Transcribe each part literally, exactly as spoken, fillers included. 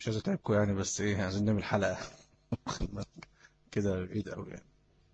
مش عايز اتعبكم يعني، بس ايه، عايزين نعمل حلقة كده بعيد قوي يعني.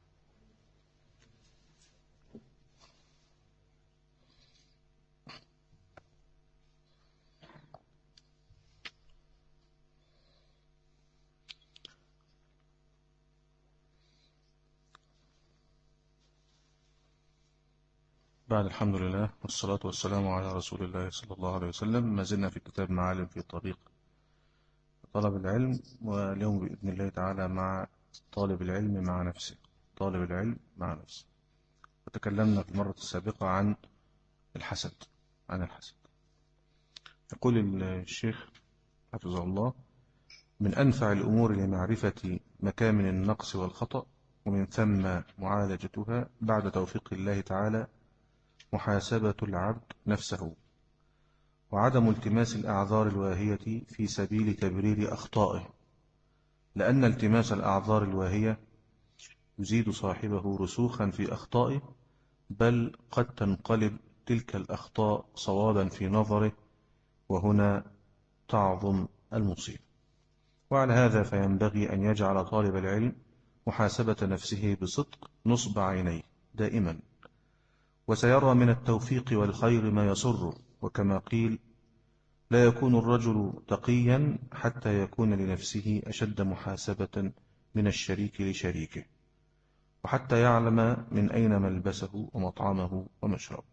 بعد الحمد لله والصلاة والسلام على رسول الله صلى الله عليه وسلم، ما زلنا في كتاب معالم في طريق طلب العلم، واليوم بإذن الله تعالى مع طالب العلم مع نفسه. طالب العلم مع نفسه. وتكلمنا في المرة السابقة عن الحسد عن الحسد يقول الشيخ حفظه الله: من أنفع الأمور لمعرفة مكامن النقص والخطأ، ومن ثم معالجتها بعد توفيق الله تعالى، محاسبة العبد نفسه، وعدم التماس الأعذار الواهية في سبيل تبرير أخطائه، لأن التماس الأعذار الواهية يزيد صاحبه رسوخا في أخطائه، بل قد تنقلب تلك الأخطاء صوابا في نظره، وهنا تعظم المصيبة. وعلى هذا فينبغي أن يجعل طالب العلم محاسبة نفسه بصدق نصب عينيه دائما، وسيرى من التوفيق والخير ما يسره. وكما قيل: لا يكون الرجل تقيا حتى يكون لنفسه أشد محاسبة من الشريك لشريكه، وحتى يعلم من أين ملبسه ومطعمه ومشربه.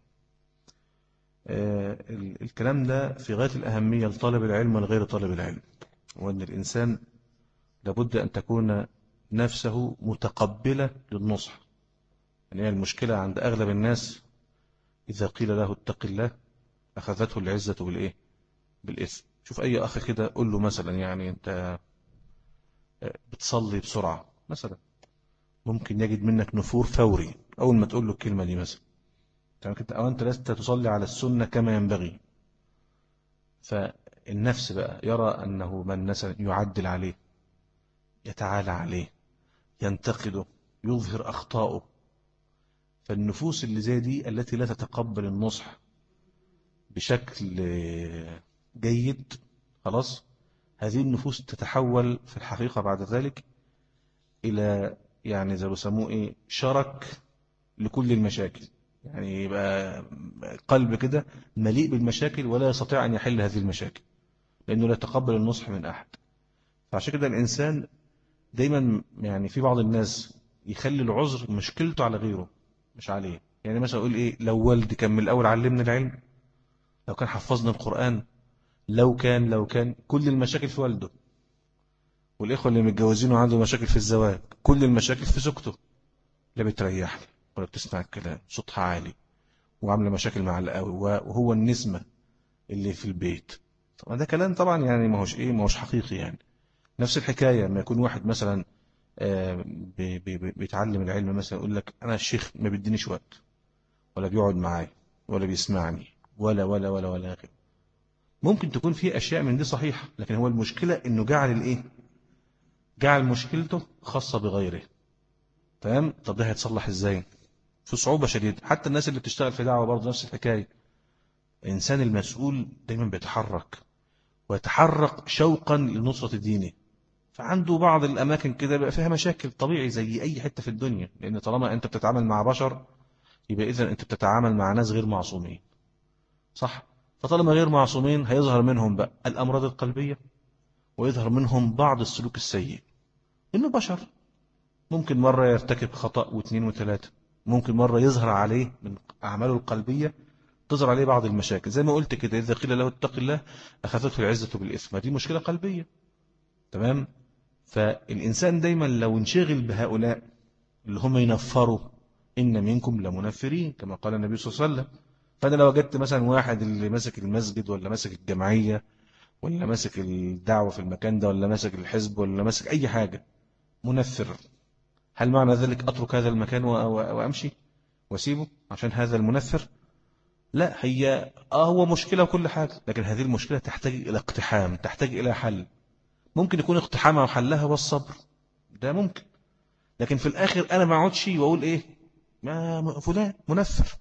آه الكلام ده في غاية الأهمية لطالب العلم ولغير طالب العلم، وأن الإنسان لابد أن تكون نفسه متقبلة للنصح. يعني المشكلة عند أغلب الناس إذا قيل له اتق الله أخذته العزة بالإيه؟ بالإثم. شوف أي أخ كده قل له مثلا، يعني أنت بتصلي بسرعة مثلا، ممكن يجد منك نفور فوري أول ما تقول له الكلمة دي مثلا، أو أنت لست تصلي على السنة كما ينبغي. فالنفس بقى يرى أنه من مثلا يعدل عليه، يتعالى عليه، ينتقده، يظهر أخطاؤه. فالنفوس اللي زي دي التي لا تتقبل النصح بشكل جيد، خلاص، هذه النفوس تتحول في الحقيقة بعد ذلك إلى، يعني زي ما بيسموه إيه، شرك لكل المشاكل. يعني يبقى قلب كده مليء بالمشاكل ولا يستطيع أن يحل هذه المشاكل، لأنه لا يتقبل النصح من أحد. فعشان كده الإنسان دايما، يعني في بعض الناس يخلي العذر مشكلته على غيره مش عليه. يعني مثلا يقول إيه، لو والدي كان من الأول علمني العلم، لو كان حفظنا القرآن، لو كان لو كان كل المشاكل في والده. والإخوة اللي متجوزين وعنده مشاكل في الزواج، كل المشاكل في زوجته، لا بتريحني ولا بتسمع الكلام، صوتها عالي، وعامله مشاكل مع القوي، وهو النسمة اللي في البيت. طبعا ده كلام طبعا يعني ما هوش ايه، ما هوش حقيقي. يعني نفس الحكاية لما يكون واحد مثلا آه، بي بي بيتعلم العلم، مثلا يقول لك انا الشيخ ما بيدينيش وقت، ولا بيقعد معايا، ولا بيسمعني، ولا ولا ولا ولا غيره. ممكن تكون في اشياء من دي صحيحة، لكن هو المشكلة انه جعل الايه، جعل مشكلته خاصة بغيره. تمام؟ طب ده هيتصلح ازاي؟ في صعوبة شديدة. حتى الناس اللي بتشتغل في دعوة برضه نفس الحكاية. الإنسان المسؤول دايما بيتحرك، ويتحرك شوقا لنصرة دينه. فعنده بعض الأماكن كده بقى فيها مشاكل، طبيعي زي أي حتة في الدنيا، لأن طالما أنت بتتعامل مع بشر يبقى إذن أنت بتتعامل مع ناس غير معصومين، صح؟ فطالما غير معصومين هيظهر منهم بقى الأمراض القلبية، ويظهر منهم بعض السلوك السيء. إنه بشر، ممكن مرة يرتكب خطأ واثنين وثلاثة، ممكن مرة يظهر عليه من أعماله القلبية تظهر عليه بعض المشاكل. زي ما قلت كده، إذا قيل له اتق الله أخذته العزة بالإثم، دي مشكلة قلبية. تمام؟ فالإنسان دايما لو انشغل بهؤلاء اللي هم ينفروا، إن منكم لمنفرين كما قال النبي صلى الله عليه وسلم. فأنا لو وجدت مثلا واحد اللي ماسك المسجد، ولا ماسك الجمعية، ولا ماسك الدعوة في المكان ده، ولا ماسك الحزب، ولا ماسك أي حاجة، منفر، هل معنى ذلك أترك هذا المكان وأمشي وأسيبه عشان هذا المنفر؟ لا، هي آه هو مشكلة وكل حاجة، لكن هذه المشكلة تحتاج إلى اقتحام، تحتاج إلى حل. ممكن يكون اقتحامها وحلها والصبر، ده ممكن. لكن في الآخر أنا ما اقعدش وأقول إيه، ما فلان منفر.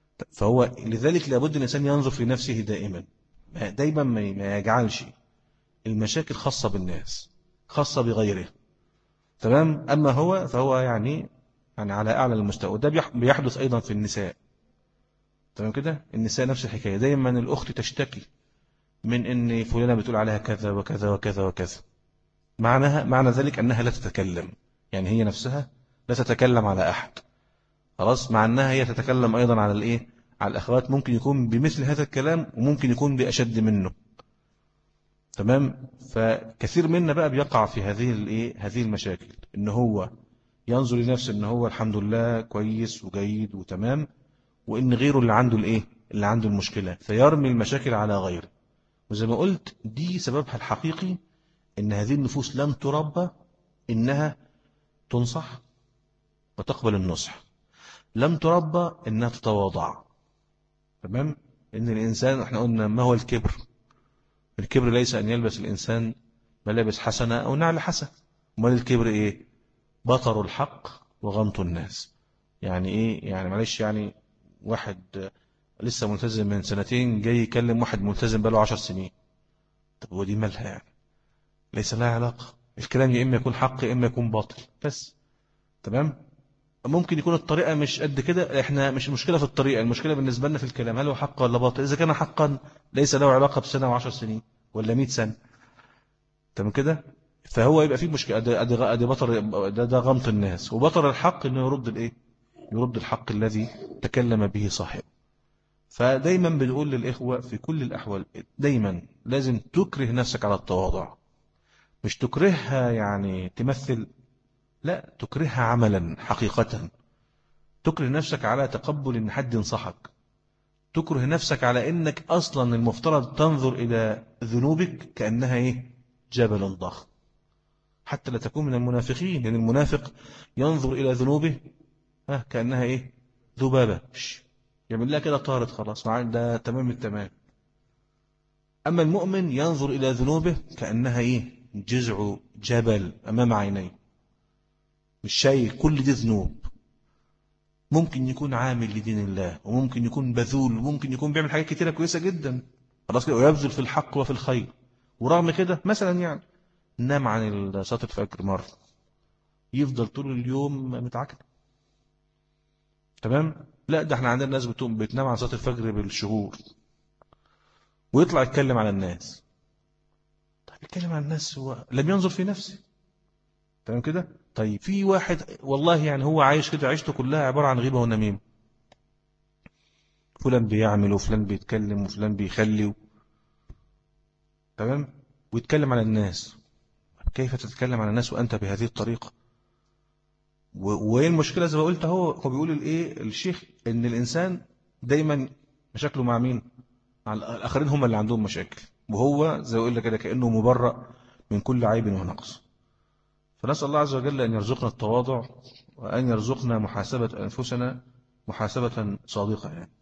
فهو لذلك لابد الإنسان ينظر في نفسه دائما، دايما ما يجعلش المشاكل خاصة بالناس، خاصة بغيره. تمام. أما هو فهو يعني يعني على أعلى المستوى. ده بيحدث أيضا في النساء. تمام كده. النساء نفس الحكاية، دايما الأخت تشتكي من أن فلانة بتقول عليها كذا وكذا وكذا وكذا. معناها معنى ذلك أنها لا تتكلم، يعني هي نفسها لا تتكلم على أحد. خلاص. مع أنها هي تتكلم أيضا على الإيه، على الأخوات، ممكن يكون بمثل هذا الكلام وممكن يكون بأشد منه. تمام. فكثير منا بقى بيقع في هذه الإيه، هذه المشاكل، إن هو ينظر لنفسه إن هو الحمد لله كويس وجيد وتمام، وإن غيره اللي عنده الإيه، اللي عنده المشكلة، فيرمي المشاكل على غيره. وزي ما قلت دي سببها الحقيقي إن هذه النفوس لم تربى إنها تنصح وتقبل النصح، لم تربى إنها تتواضع. تمام. إن الإنسان إحنا قلنا ما هو الكبر؟ الكبر ليس أن يلبس الإنسان ملابس حسنة أو نعل حسن. امال الكبر إيه؟ بطر الحق وغمط الناس. يعني إيه؟ يعني معلش، يعني واحد لسه ملتزم من سنتين جاي يكلم واحد ملتزم بقاله عشر سنين. طب ودي مالها يعني؟ ليس لها علاقة. الكلام يا إما يكون حق يا إما يكون باطل بس. تمام. ممكن يكون الطريقة مش قد كده، احنا مش المشكلة في الطريقة، المشكلة بالنسبة لنا في الكلام، هل هو حق ولا باطل؟ إذا كان حقا ليس له علاقة بسنة وعشر سنين ولا مئة سنة. تمام كده. فهو يبقى فيه مشكلة. ادي ادي ادي بطر، ده, ده غمط الناس. وبطر الحق انه يرد الايه، يرد الحق الذي تكلم به صاحبه. فدايما بنقول للإخوة في كل الأحوال دايما لازم تكره نفسك على التواضع. مش تكرهها يعني تمثل، لا، تكرهها عملا حقيقة. تكره نفسك على تقبل ان حد ينصحك. تكره نفسك على انك اصلا المفترض تنظر الى ذنوبك كأنها ايه، جبل ضخم. حتى لا تكون من المنافقين، لان يعني المنافق ينظر الى ذنوبه ها كأنها ايه، ذبابة، يعمل لها كده طارت خلاص معاه، ده تمام التمام. اما المؤمن ينظر الى ذنوبه كأنها ايه، جذع جبل امام عينيه، مش شايف كل دي ذنوب. ممكن يكون عامل لدين الله، وممكن يكون بذول، وممكن يكون بيعمل حاجات كتيرة كويسة جدا خلاص كده، ويبذل في الحق وفي الخير، ورغم كده مثلا يعني نام عن صلاة الفجر مرة، يفضل طول اليوم متعكر. تمام. لا، ده احنا عندنا ناس بتقوم بتنام عن صلاة الفجر بالشهور، ويطلع يتكلم على الناس. طيب يتكلم على الناس، هو لم ينظر في نفسه. تمام كده. طيب في واحد والله يعني هو عايش كده، عيشته كلها عبارة عن غيبة ونميمة. فلان بيعمل وفلان بيتكلم وفلان بيخلي و... تمام. ويتكلم على الناس. كيف تتكلم على الناس وأنت بهذه الطريقة؟ وإيه المشكلة؟ زي ما قلت، هو هو بيقول الإيه الشيخ إن الإنسان دايما مشاكله مع مين؟ مع الآخرين، هم اللي عندهم مشاكل، وهو زي ما قلت كده كأنه مبرأ من كل عيب ونقص. فنسأل الله عز وجل أن يرزقنا التواضع، وأن يرزقنا محاسبة أنفسنا محاسبة صادقة. يعني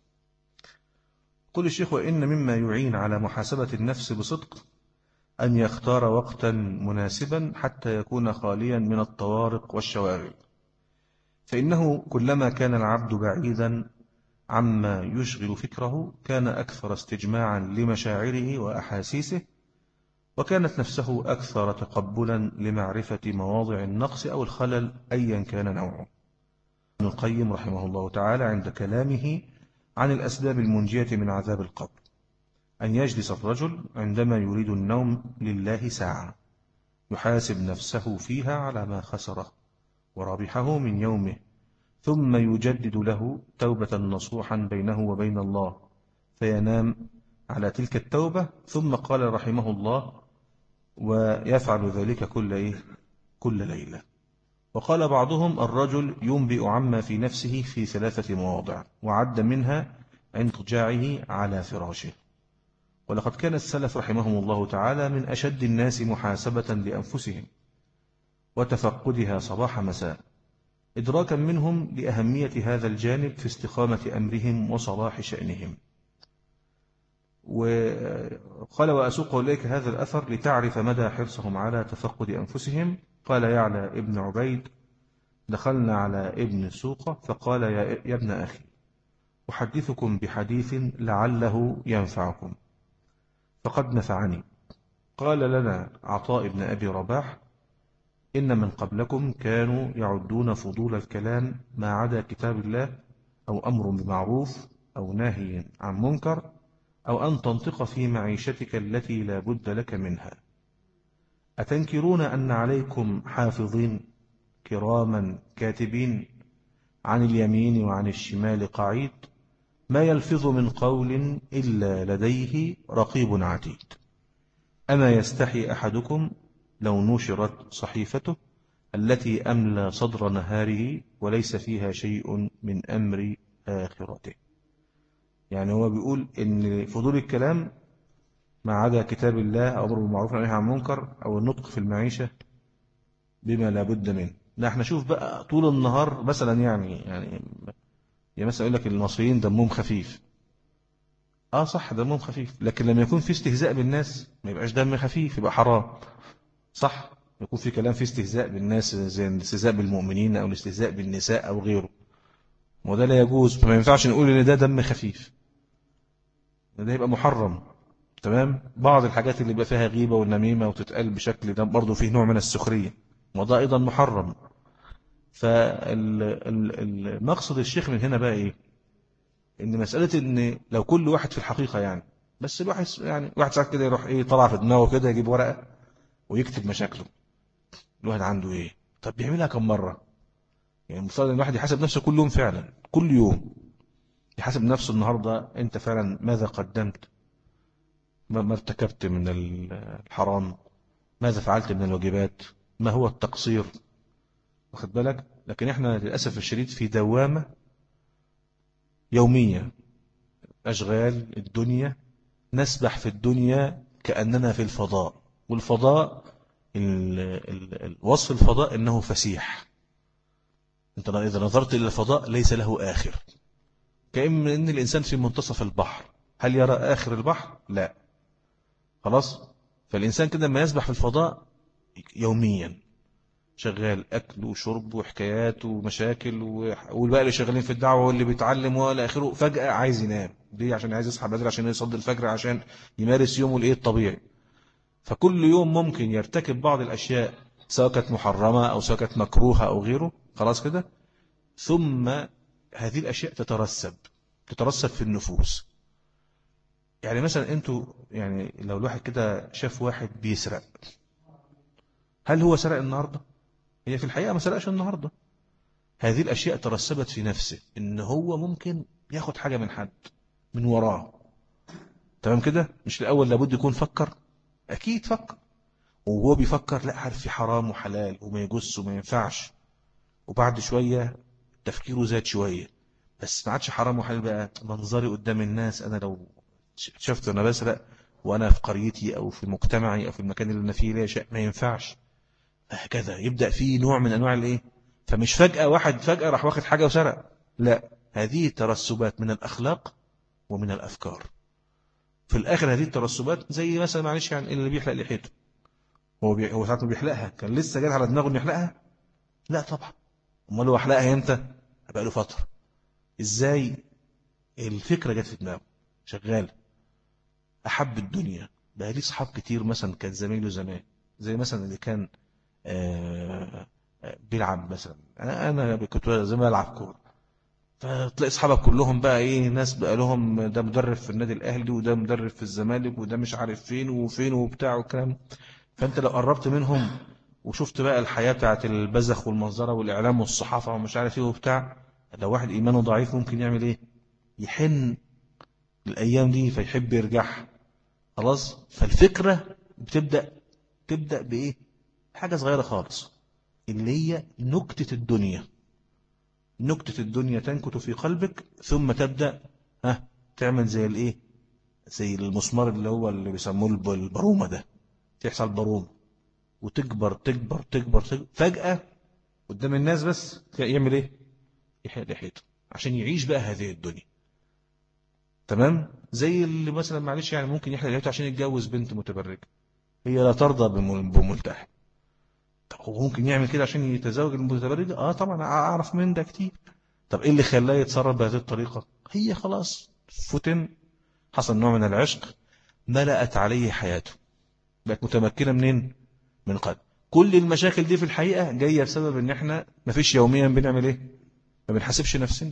قل الشيخ: وإن مما يعين على محاسبة النفس بصدق أن يختار وقتا مناسبا حتى يكون خاليا من الطوارق والشواغل، فإنه كلما كان العبد بعيدا عما يشغل فكره كان أكثر استجماعا لمشاعره وأحاسيسه، وكانت نفسه أكثر تقبلا لمعرفة مواضع النقص أو الخلل أيا كان نوعه. ابن القيم رحمه الله تعالى عند كلامه عن الأسباب المنجية من عذاب القبر أن يجلس الرجل عندما يريد النوم لله ساعة يحاسب نفسه فيها على ما خسره وربحه من يومه، ثم يجدد له توبة نصوحا بينه وبين الله، فينام على تلك التوبة. ثم قال رحمه الله: ويفعل ذلك كل إيه؟ كل ليلة. وقال بعضهم: الرجل ينبئ عما في نفسه في ثلاثة مواضع، وعد منها عند اضطجاعه على فراشه. ولقد كان السلف رحمهم الله تعالى من أشد الناس محاسبة لأنفسهم وتفقدها صباح مساء، إدراكا منهم لأهمية هذا الجانب في استقامة أمرهم وصلاح شأنهم. وقال: وأسوق إليك هذا الأثر لتعرف مدى حرصهم على تفقد أنفسهم. قال يعلى ابن عبيد: دخلنا على ابن سوقة فقال: يا ابن أخي، أحدثكم بحديث لعله ينفعكم، فقد نفعني. قال لنا عطاء بن أبي رباح: إن من قبلكم كانوا يعدون فضول الكلام ما عدا كتاب الله أو أمر بمعروف أو نهي عن منكر أو أن تنطق في معيشتك التي لا بد لك منها. أتنكرون أن عليكم حافظين كراما كاتبين عن اليمين وعن الشمال قعيد ما يلفظ من قول إلا لديه رقيب عتيد. أما يستحي أحدكم لو نشرت صحيفته التي أملى صدر نهاره وليس فيها شيء من أمر آخرته. يعني هو بيقول إن فضول الكلام ما عدا كتاب الله أو أمر بالمعروف والنهي عن المنكر أو النطق في المعيشة بما لا بد منه. لا احنا شوف بقى طول النهار مثلا يعني يعني يعني مثلا يقول لك المصريين دمهم خفيف. اه صح دمهم خفيف، لكن لما يكون في استهزاء بالناس ما يبقاش دم خفيف، يبقى حرام. صح، يكون في كلام فيه استهزاء بالناس زي الاستهزاء بالمؤمنين او الاستهزاء بالنساء او غيره، وده لا يجوز. فما ينفعش نقول ان ده دم خفيف، ده يبقى محرم. تمام. بعض الحاجات اللي بقى فيها غيبة والنميمة وتتقال بشكل ده برضه فيه نوع من السخرية، وده ايضا محرم. فالمقصد الشيخ من هنا بقى ايه؟ ان مسألة ان لو كل واحد في الحقيقة يعني بس الواحد يعني واحد ساعات كده يروح ايه طلع في دماغه كده يجيب ورقة ويكتب مشاكله. الواحد عنده ايه؟ طب بيعملها كم مرة؟ يعني المفترض ان الواحد يحاسب نفسه كل يوم، فعلا كل يوم يحاسب نفسه. النهاردة انت فعلا ماذا قدمت؟ ما ارتكبت من الحرام؟ ماذا فعلت من الواجبات؟ ما هو التقصير؟ واخد بالك؟ لكن احنا للأسف الشديد في دوامة يومية، أشغال الدنيا، نسبح في الدنيا كأننا في الفضاء. والفضاء ال ال ال وصف الفضاء إنه فسيح. انت إذا نظرت إلى الفضاء ليس له آخر، كأن إن الإنسان في منتصف البحر. هل يرى آخر البحر؟ لا. خلاص. فالإنسان كده ما يسبح في الفضاء يوميا، شغال أكل وشرب وحكايات ومشاكل، والباقي اللي شغالين في الدعوة واللي بيتعلم ولا آخره فجأة عايز ينام. ليه؟ عشان عايز يصحى بدري عشان يصلي الفجر عشان يمارس يومه الإيه الطبيعي. فكل يوم ممكن يرتكب بعض الأشياء سواء كانت محرمة أو سواء كانت مكروهة أو غيره. خلاص كده. ثم هذه الأشياء تترسب تترسب في النفوس. يعني مثلا أنتوا يعني لو الواحد كده شاف واحد بيسرق، هل هو سرق النهاردة؟ هي في الحقيقة ما سرقش النهاردة. هذه الأشياء ترسبت في نفسه إن هو ممكن ياخد حاجة من حد من وراه. تمام كده؟ مش الأول لابد يكون فكر؟ أكيد فكر، وهو بيفكر لا عارف في حرام وحلال وما يجوز وما ينفعش. وبعد شوية تفكيره زاد شوية، بس ما عادش حرام وحلال بقى. منظري قدام الناس، أنا لو شفت أنا بسرق وأنا في قريتي أو في مجتمعي أو في المكان اللي أنا فيه ليه شيء ما ينفعش. هكذا يبدأ فيه نوع من أنواع الإيه. فمش فجأة واحد فجأة راح واخد حاجة وسرق، لا، هذه ترسبات من الأخلاق ومن الأفكار. في الآخر هذه الترسبات زي مثلا معلش يعني اللي بيحلق لحيته، هو بي... هو ساعة ما بيحلقها كان لسه جاي على دماغه انه يحلقها؟ لا طبعا. امال هو حلقها امتى؟ بقى له فترة. ازاي؟ الفكرة جت في دماغه شغال، أحب الدنيا. بقى ليه صحاب كتير مثلا كان زميله زمان، زي مثلا اللي كان آه بيلعب مثلا. أنا كنت زي ما ألعب كورة، فتلاقي أصحابك كلهم بقى إيه ناس بقى لهم ده مدرب في النادي الأهلي وده مدرب في الزمالك وده مش عارف فين وفين وبتاع وكلام. فأنت لو قربت منهم وشفت بقى الحياة بتاعت البزخ والمنظرة والإعلام والصحافة ومش عارف إيه وبتاع، لو واحد إيمانه ضعيف ممكن يعمل إيه؟ يحن الأيام دي فيحب يرجعها. خلاص. فالفكرة بتبدأ تبدأ بإيه؟ حاجة صغيرة خالص اللي هي نكتة الدنيا. نكتة الدنيا تنكت في قلبك ثم تبدأ ها تعمل زي الإيه؟ زي المسمار اللي هو اللي بيسموه البرومة ده، تحصل برومة وتكبر تكبر تكبر, تكبر. فجأة قدام الناس بس يعمل إيه؟ يحيط يحيط عشان يعيش بقى هذه الدنيا. تمام. زي اللي مثلا معلش يعني ممكن يحلق لحيته عشان يتجوز بنت متبرجة، هي لا ترضى بملتحي. طب هو ممكن يعمل كده عشان يتزوج المتبرجة؟ اه طبعا اعرف من ده كتير. طب ايه اللي خلاه يتصرف بهذه الطريقة؟ هي خلاص فتن، حصل نوع من العشق، ملأت عليه حياته. بقت متمكنة منين؟ من قلب. كل المشاكل دي في الحقيقة جاية بسبب ان احنا مفيش يوميا بنعمل ايه؟ ما بنحاسبش نفسنا.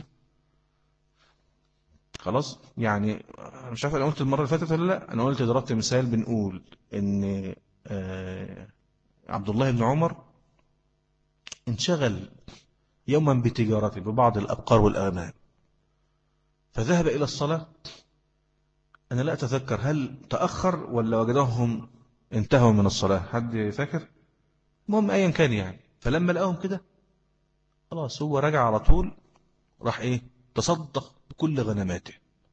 خلاص يعني أنا مش عارف انا قلت المرة اللي فاتت ولا لا، انا قلت ضربت مثال بنقول ان آه عبد الله بن عمر انشغل يوما بتجارته ببعض الأبقار والأغنام، فذهب إلى الصلاة. أنا لا أتذكر هل تأخر ولا وجدهم انتهوا من الصلاة، حد فاكر؟ المهم أيا كان يعني، فلما لقاهم كده خلاص هو رجع على طول، راح إيه تصدق بكل غنماته.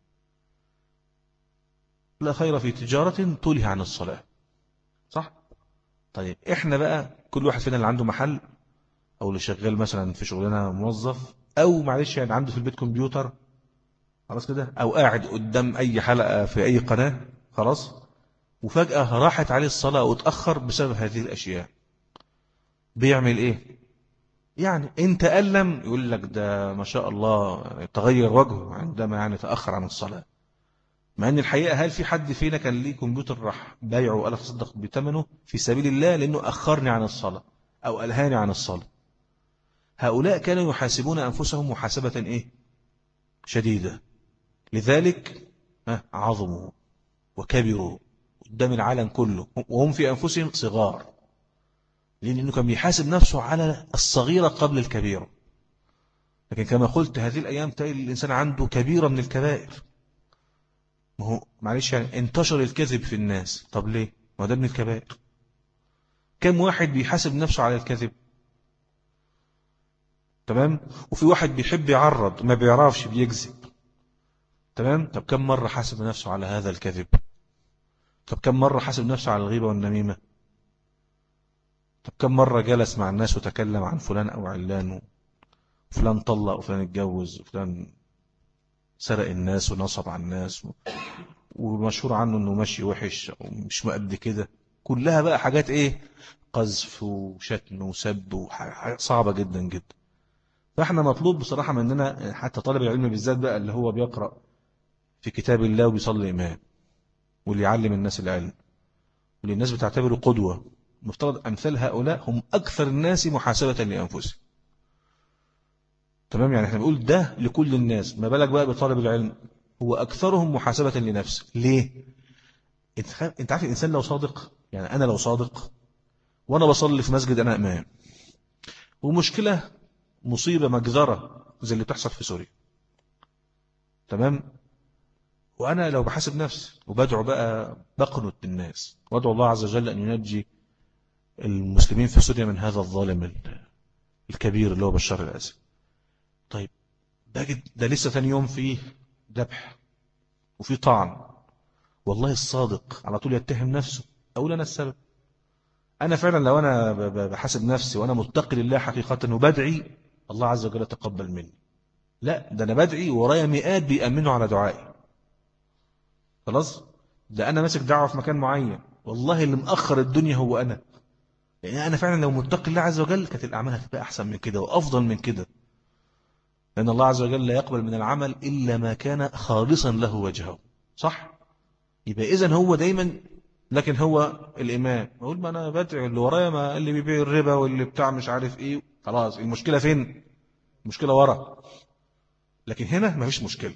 لا خير في تجارة تلهي عن الصلاة. صح؟ طيب إحنا بقى كل واحد فينا اللي عنده محل، أو اللي شغال مثلا في شغلنا موظف، أو معلش يعني عنده في البيت كمبيوتر خلاص كده، أو قاعد قدام أي حلقة في أي قناة خلاص، وفجأة راحت عليه الصلاة وتأخر بسبب هذه الأشياء، بيعمل إيه؟ يعني إن تألم يقول لك ده ما شاء الله تغير وجهه عندما يعني تأخر عن الصلاة. مع أن الحقيقة هل في حد فينا كان ليه كمبيوتر راح بايعه وقال تصدق بثمنه في سبيل الله لأنه أخرني عن الصلاة أو ألهاني عن الصلاة؟ هؤلاء كانوا يحاسبون أنفسهم محاسبة إيه؟ شديدة. لذلك عظموا وكبروا قدام العالم كله وهم في أنفسهم صغار، لأنه كان بيحاسب نفسه على الصغيرة قبل الكبيرة. لكن كما قلت هذه الأيام تلاقي الإنسان عنده كبيرة من الكبائر. ما هو معلش يعني انتشر الكذب في الناس، طب ليه؟ ما ده من الكبائر. كم واحد بيحاسب نفسه على الكذب؟ تمام. وفي واحد بيحب يعرض ما بيعرفش بيكذب. تمام. طب كم مرة حاسب نفسه على هذا الكذب؟ طب كم مرة حاسب نفسه على الغيبة والنميمة؟ طب كم مرة جلس مع الناس وتكلم عن فلان أو علان، فلان طلق وفلان اتجوز وفلان سرق الناس ونصب على الناس ومشهور عنه انه ماشي وحش ومش مقد كده، كلها بقى حاجات ايه؟ قذف وشتم وسب وحاجات صعبة جدا جدا. فاحنا مطلوب بصراحة مننا حتى طالب العلم بالذات بقى اللي هو بيقرأ في كتاب الله وبيصلي إمام واللي يعلم الناس العلم واللي الناس بتعتبره قدوة، مفترض أمثال هؤلاء هم أكثر الناس محاسبة لأنفسهم. تمام. يعني احنا بنقول ده لكل الناس، ما بالك بقى بطالب العلم، هو أكثرهم محاسبة لنفسه. ليه؟ انت خ... انت عارف الإنسان لو صادق، يعني أنا لو صادق وأنا بصلي في مسجد أنا إمام ومشكلة مصيبة مجزرة زي اللي بتحصل في سوريا، تمام، وأنا لو بحاسب نفسي وبدعو بقى بقنط الناس وادعو الله عز وجل أن ينجي المسلمين في سوريا من هذا الظالم الكبير اللي هو بشار الأسد. طيب ده, ده لسه ثاني يوم فيه ذبح وفيه طعن، والله الصادق على طول يتهم نفسه، أقول أنا السبب. أنا فعلا لو أنا بحاسب نفسي وأنا متقي لله حقيقة وبدعي الله عز وجل تقبل مني، لا ده أنا بدعي ورايا مئات بيأمنوا على دعائي. خلاص ده أنا ماسك دعوة في مكان معين، والله اللي مأخر الدنيا هو أنا، لأن أنا فعلا لو متقي الله عز وجل كانت الأعمال هتبقى أحسن من كده وأفضل من كده، لأن الله عز وجل لا يقبل من العمل إلا ما كان خالصا له وجهه. صح؟ يبقى إذن هو دايما، لكن هو الإمام أقول ما أنا بدعي اللي ورايا، ما اللي بيبيع الربا واللي بتاع مش عارف إيه، خلاص المشكلة فين؟ المشكلة ورا. لكن هنا ما فيش مشكلة،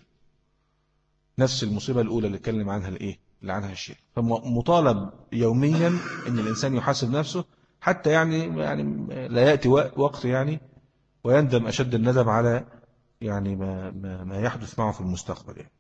نفس المصيبة الأولى اللي اتكلم عنها الإيه؟ اللي عنها الشيء. فمطالب يوميا أن الإنسان يحاسب نفسه، حتى يعني يعني لا يأتي وقت يعني ويندم أشد الندم على يعني ما ما ما يحدث معه في المستقبل يعني.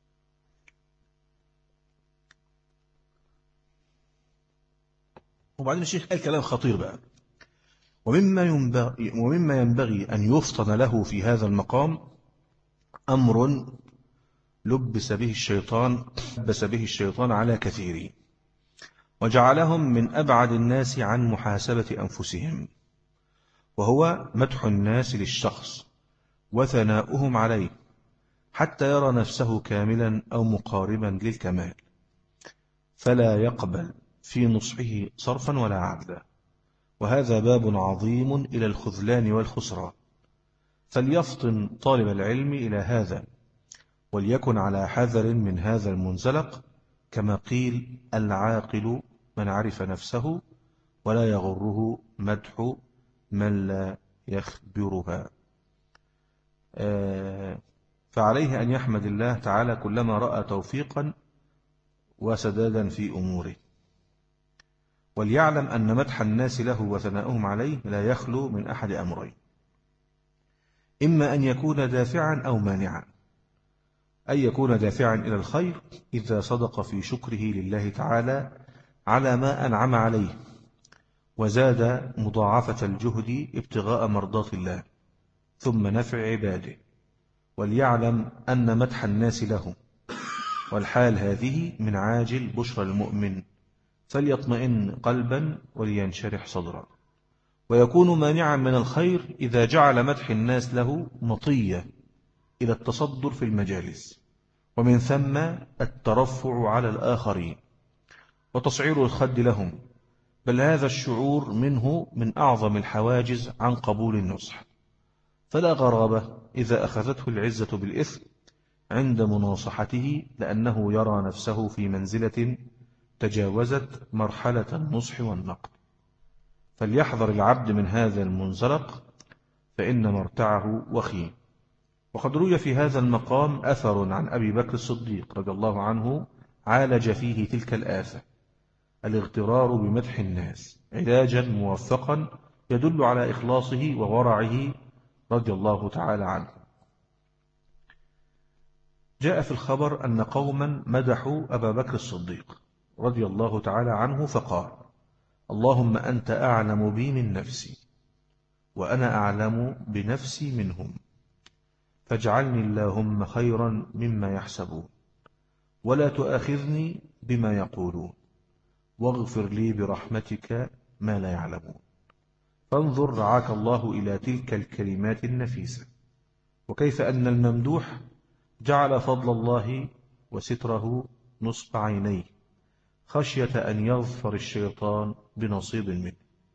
وبعدين الشيخ قال كلام خطير بقى، ومما ينبغي ومما ينبغي أن يفطن له في هذا المقام أمر لبس به الشيطان لبس به الشيطان على كثيرين وجعلهم من أبعد الناس عن محاسبة أنفسهم، وهو مدح الناس للشخص وثناؤهم عليه حتى يرى نفسه كاملا أو مقاربا للكمال، فلا يقبل في نصحه صرفا ولا عدلا. وهذا باب عظيم إلى الخذلان والخسران، فليفطن طالب العلم إلى هذا وليكن على حذر من هذا المنزلق، كما قيل العاقل من عرف نفسه ولا يغره مدح من لا يخبرها. فعليه أن يحمد الله تعالى كلما رأى توفيقا وسدادا في أموره، وليعلم أن مدح الناس له وثناؤهم عليه لا يخلو من أحد أمرين: إما أن يكون دافعا أو مانعا. أن يكون دافعا إلى الخير إذا صدق في شكره لله تعالى على ما أنعم عليه وزاد مضاعفة الجهد ابتغاء مرضات الله ثم نفع عباده. وليعلم أن مدح الناس له والحال هذه من عاجل بشرى المؤمن، فليطمئن قلبا ولينشرح صدرا. ويكون مانعا من الخير إذا جعل مدح الناس له مطية إلى التصدر في المجالس، ومن ثم الترفع على الآخرين وتصعير الخد لهم، بل هذا الشعور منه من أعظم الحواجز عن قبول النصح. فلا غرابة إذا أخذته العزة بالإثم عند مناصحته، لأنه يرى نفسه في منزلة تجاوزت مرحلة النصح والنقد. فليحذر العبد من هذا المنزلق، فإن مرتعه وخيم. وقد روي في هذا المقام أثر عن أبي بكر الصديق رضي الله عنه عالج فيه تلك الآفة، الاغترار بمدح الناس، علاجا موفقا يدل على إخلاصه وورعه رضي الله تعالى عنه. جاء في الخبر أن قوما مدحوا أبا بكر الصديق رضي الله تعالى عنه فقال: اللهم أنت أعلم بي من نفسي وأنا أعلم بنفسي منهم، فاجعلني اللهم خيرا مما يحسبون، ولا تؤاخذني بما يقولون، واغفر لي برحمتك ما لا يعلمون. فانظر رعاك الله إلى تلك الكلمات النفيسة، وكيف أن الممدوح جعل فضل الله وستره نصب عينيه خشية أن يظفر الشيطان بنصيب منه.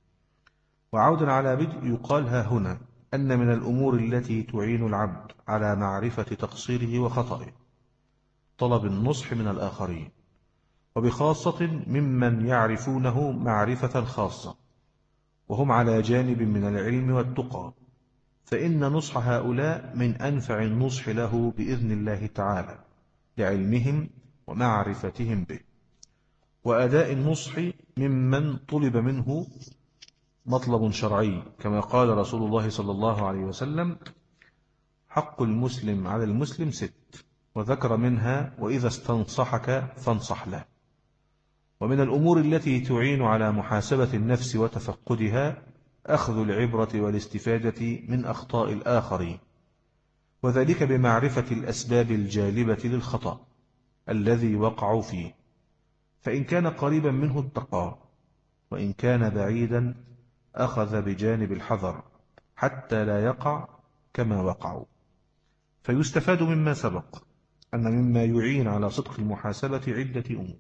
وعودا على بدء يقال ها هنا أن من الأمور التي تعين العبد على معرفة تقصيره وخطئه طلب النصح من الآخرين، وبخاصة ممن يعرفونه معرفة خاصة وهم على جانب من العلم والتقى، فإن نصح هؤلاء من أنفع النصح له بإذن الله تعالى لعلمهم ومعرفتهم به. وأداء النصح ممن طلب منه مطلب شرعي، كما قال رسول الله صلى الله عليه وسلم: حق المسلم على المسلم ست، وذكر منها: وإذا استنصحك فانصح له. ومن الأمور التي تعين على محاسبة النفس وتفقدها أخذ العبرة والاستفادة من أخطاء الآخرين، وذلك بمعرفة الأسباب الجالبة للخطأ الذي وقعوا فيه، فإن كان قريبا منه اتقاه، وإن كان بعيدا أخذ بجانب الحذر حتى لا يقع كما وقعوا. فيستفاد مما سبق أن مما يعين على صدق المحاسبة عدة أمور: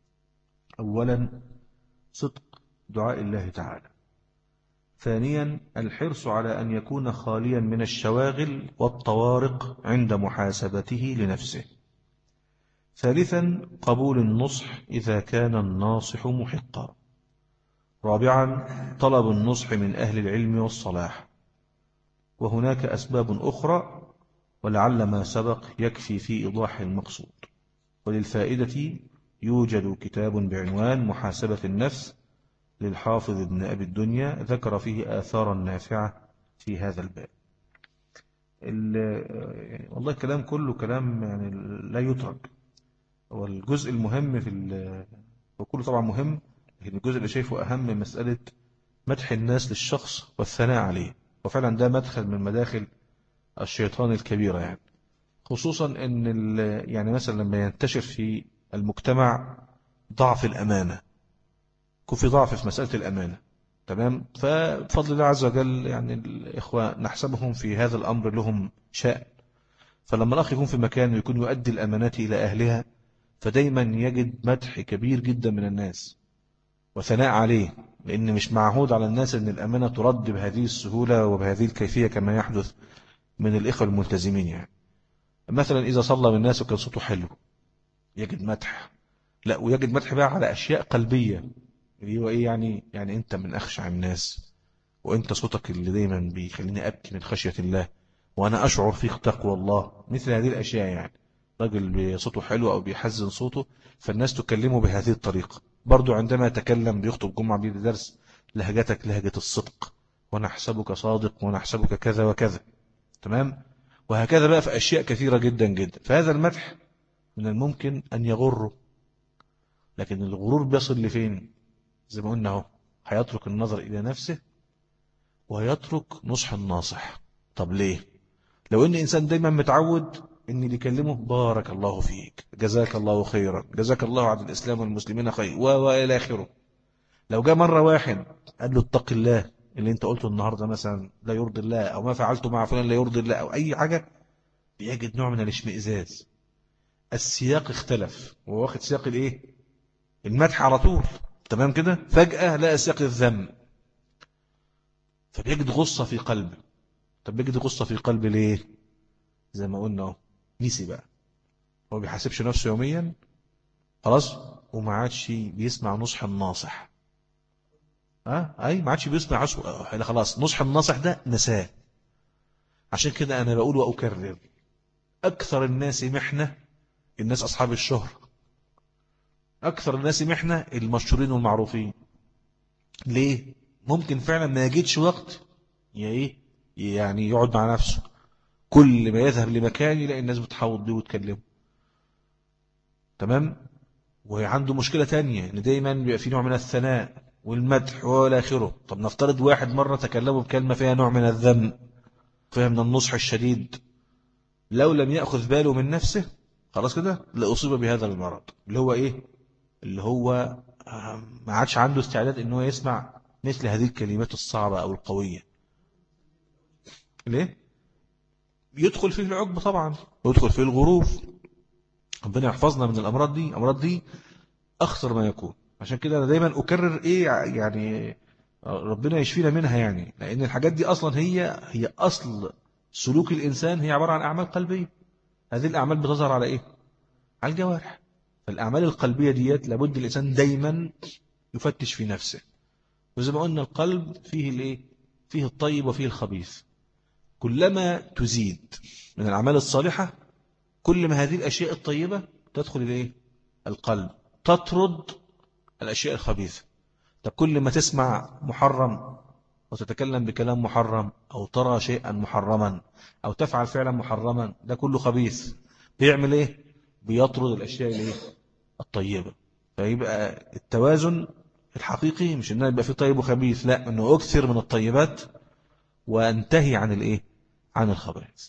أولا صدق دعاء الله تعالى، ثانيا الحرص على أن يكون خاليا من الشواغل والطوارق عند محاسبته لنفسه، ثالثا قبول النصح إذا كان الناصح محقا، رابعا طلب النصح من أهل العلم والصلاح. وهناك أسباب أخرى ولعل ما سبق يكفي في إيضاح المقصود. وللفائدة يوجد كتاب بعنوان محاسبة النفس للحافظ ابن أبي الدنيا ذكر فيه آثارا نافعة في هذا الباب. والله الكلام كله كلام يعني لا يترك، والجزء المهم في وكله طبعا مهم، لكن الجزء اللي شايفه أهم مسألة مدح الناس للشخص والثناء عليه، وفعلا ده مدخل من مداخل الشيطان الكبيرة، يعني خصوصا أن يعني مثلا لما ينتشر في المجتمع ضعف الأمانة، يكون في ضعف في مسألة الأمانة، تمام، فبفضل الله عز وجل يعني الإخوة نحسبهم في هذا الأمر لهم شأن، فلما الأخ يكون في مكان ويكون يؤدي الأمانات إلى أهلها فدايما يجد مدح كبير جدا من الناس وثناء عليه، لأن مش معهود على الناس أن الأمانة ترد بهذه السهولة وبهذه الكيفية كما يحدث من الإخوة الملتزمين. يعني مثلا إذا صلى من الناس وكان صوته حلو يجد مدح، لا ويجد مدح بقى على أشياء قلبية، يعني مثلا إذا صلى من الناس وكان صوته حلو يجد مدح، لا ويجد مدح بقى على أشياء قلبية، يعني مثلا إذا صلى من الناس وكان صوته حلو اللي هو إيه يعني يعني أنت من أخشع الناس، وأنت صوتك اللي دايما بيخليني أبكي من خشية الله، وأنا أشعر فيك تقوى الله، مثل هذه الأشياء يعني. راجل صوته حلو أو بيحزن صوته، فالناس تكلمه بهذه الطريقة. برضو عندما يتكلم بيخطب جمعة بيدي درس، لهجتك لهجة الصدق، وأنا أحسبك صادق، وأنا أحسبك كذا وكذا. تمام. وهكذا بقى في أشياء كثيرة جدا جدا. فهذا المدح من الممكن أن يغره، لكن الغرور بيصل لفين؟ زي ما قلنا اهو، هيترك النظر إلى نفسه ويترك نصح الناصح. طب ليه؟ لو ان انسان دايما متعود ان اللي يكلمه بارك الله فيك، جزاك الله خيرا، جزاك الله عن الاسلام والمسلمين خير، و والى اخره. لو جاء مره واحد قال له اتق الله، اللي انت قلته النهارده مثلا لا يرضي الله، او ما فعلته مع فلان لا يرضي الله، او اي حاجه، بيجد نوع من الاشمئزاز. السياق اختلف، وهو واخد سياق الايه؟ المدح على طول. تمام كده، فجاه لقى سياق الذم، فبيجد غصه في قلبه. طب بيجد غصه في قلبه ليه؟ زي ما قلنا اهو، نسي بقى، هو بيحاسبش نفسه يوميا خلاص، وما عادش بيسمع نصح الناصح. ها أه؟ اي ما عادش بيسمع عشو، خلاص نصح الناصح ده نساه. عشان كده انا بقول واكرر، اكثر الناس محنة الناس اصحاب الشهرة، اكثر الناس محنة المشهورين والمعروفين. ليه؟ ممكن فعلا ما يجدش وقت يا ايه يعني يقعد مع نفسه، كل ما يذهب لمكان يلاقي الناس بتحاوط بيه وتكلمه. تمام. وعنده مشكلة تانية، ان دايما بيبقى في نوع من الثناء والمدح والى اخره. طب نفترض واحد مرة تكلمه بكلمة فيها نوع من الذم، فيها من النصح الشديد، لو لم يأخذ باله من نفسه خلاص كده لأصيب بهذا المرض، اللي هو ايه؟ اللي هو ما عادش عنده استعداد ان هو يسمع مثل هذه الكلمات الصعبة او القوية. ليه؟ يدخل فيه العجب طبعا، ويدخل فيه الغرور. ربنا يحفظنا من الأمراض دي. الأمراض دي أخطر ما يكون. عشان كده أنا دايما أكرر إيه يعني ربنا يشفينا منها يعني، لأن الحاجات دي أصلا هي هي أصل سلوك الإنسان، هي عبارة عن أعمال قلبية. هذه الأعمال بتظهر على إيه؟ على الجوارح. فالأعمال القلبية ديت لابد الإنسان دايما يفتش في نفسه. وزي ما قلنا القلب فيه الإيه؟ فيه الطيب وفيه الخبيث. كلما تزيد من الأعمال الصالحة، كل ما هذه الأشياء الطيبة تدخل إليه القلب، تطرد الأشياء الخبيثة. طب كل ما تسمع محرم وتتكلم بكلام محرم، أو ترى شيئا محرما، أو تفعل فعلا محرما، ده كله خبيث. بيعمل إيه؟ بيطرد الأشياء الإيه؟ الطيبة. فيبقى التوازن الحقيقي مش إنه يبقى فيه طيب وخبيث، لا، إنه أكثر من الطيبات وانتهي عن الإيه؟ عن الخبائث.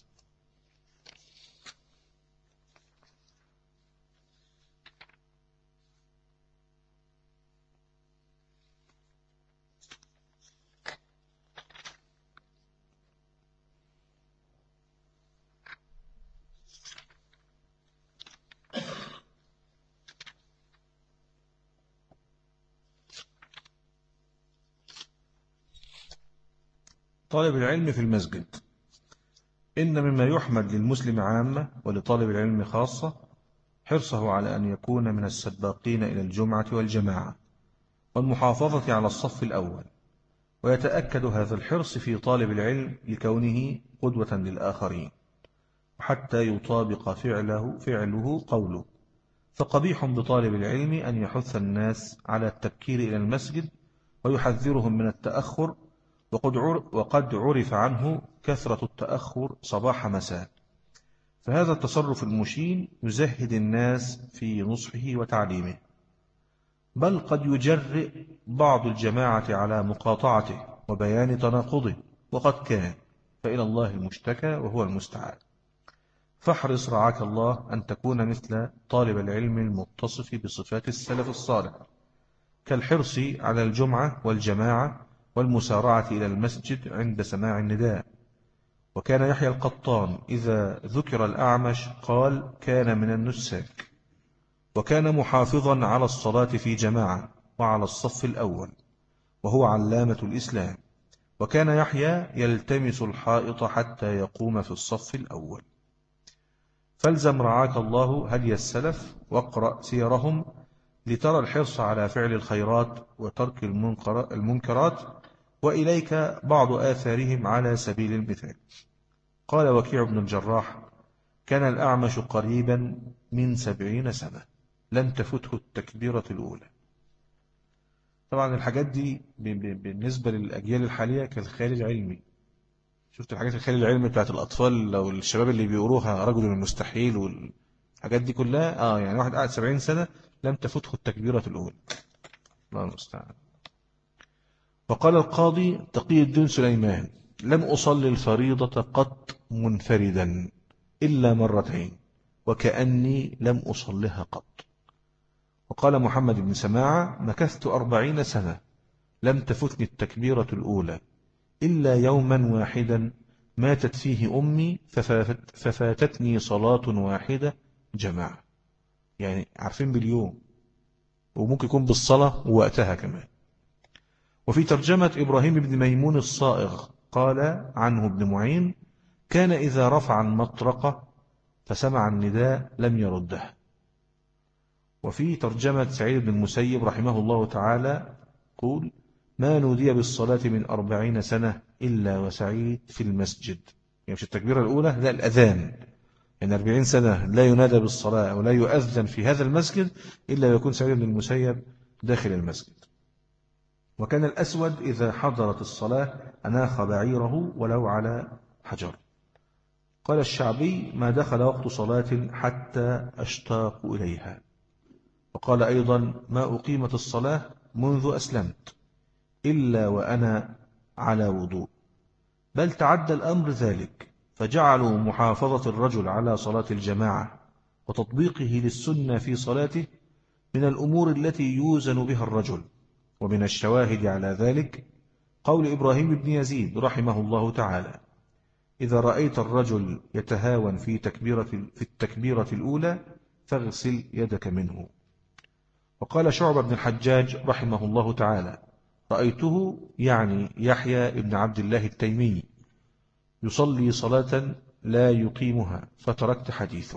طالب العلم في المسجد. إن مما يحمد للمسلم عامة ولطالب العلم خاصة حرصه على أن يكون من السباقين إلى الجمعة والجماعة والمحافظة على الصف الأول. ويتأكد هذا الحرص في طالب العلم لكونه قدوة للآخرين، وحتى يطابق فعله, فعله قوله. فقبيح بطالب العلم أن يحث الناس على التبكير إلى المسجد ويحذرهم من التأخر، وقد عرف عنه كثرة التأخر صباح مساء. فهذا التصرف المشين يزهد الناس في نصحه وتعليمه، بل قد يجرئ بعض الجماعة على مقاطعته وبيان تناقضه، وقد كان، فإلى الله المشتكى وهو المستعان. فاحرص رعاك الله أن تكون مثل طالب العلم المتصف بصفات السلف الصالح، كالحرص على الجمعة والجماعة والمسارعة إلى المسجد عند سماع النداء. وكان يحيى القطان إذا ذكر الأعمش قال كان من النساك، وكان محافظا على الصلاة في جماعة وعلى الصف الأول، وهو علامة الإسلام. وكان يحيى يلتمس الحائط حتى يقوم في الصف الأول. فالزم رعاك الله هدي السلف واقرأ سيرهم لترى الحرص على فعل الخيرات وترك المنكرات، وإليك بعض آثارهم على سبيل المثال. قال وكيع بن الجراح: كان الأعمش قريبا من سبعين سنة لم تفته التكبيرة الأولى. طبعا الحاجات دي بالنسبة للأجيال الحالية كالخيال العلمي. شفت الحاجات الخيال العلمي بتاعت الأطفال أو الشباب اللي بيقروها رجل المستحيل والحاجات دي كلها. آه يعني واحد قاعد سبعين سنة لم تفته التكبيرة الأولى. الله المستعان. وقال القاضي تقي الدين سليمان: لم أصلي الفريضة قط منفردا إلا مرتين وكأني لم أصلها قط. وقال محمد بن سماعة: مكثت أربعين سنة لم تفتني التكبيرة الأولى إلا يوما واحدا ماتت فيه أمي ففات ففاتتني صلاة واحدة جماعة. يعني عارفين باليوم، وممكن يكون بالصلاة ووقتها كمان. وفي ترجمة إبراهيم بن ميمون الصائغ قال عنه ابن معين: كان إذا رفع المطرقة فسمع النداء لم يردها. وفي ترجمة سعيد بن المسيب رحمه الله تعالى قول: ما نودي بالصلاة من أربعين سنة إلا وسعيد في المسجد. يعني مش التكبيرة الأولى، لا الأذان. يعني أربعين سنة لا ينادى بالصلاة أو لا يؤذن في هذا المسجد إلا يكون سعيد بن المسيب داخل المسجد. وكان الأسود إذا حضرت الصلاة أناخ بعيره ولو على حجر. قال الشعبي: ما دخل وقت صلاة حتى أشتاق إليها. وقال أيضا: ما أقيمت الصلاة منذ أسلمت إلا وأنا على وضوء. بل تعدى الأمر ذلك فجعلوا محافظة الرجل على صلاة الجماعة وتطبيقه للسنة في صلاته من الأمور التي يوزن بها الرجل. ومن الشواهد على ذلك قول إبراهيم بن يزيد رحمه الله تعالى: إذا رأيت الرجل يتهاون في تكبيرة في التكبيرة الأولى فاغسل يدك منه. وقال شعبة بن الحجاج رحمه الله تعالى: رأيته يعني يحيى بن عبد الله التيمي يصلي صلاة لا يقيمها فتركت حديثه.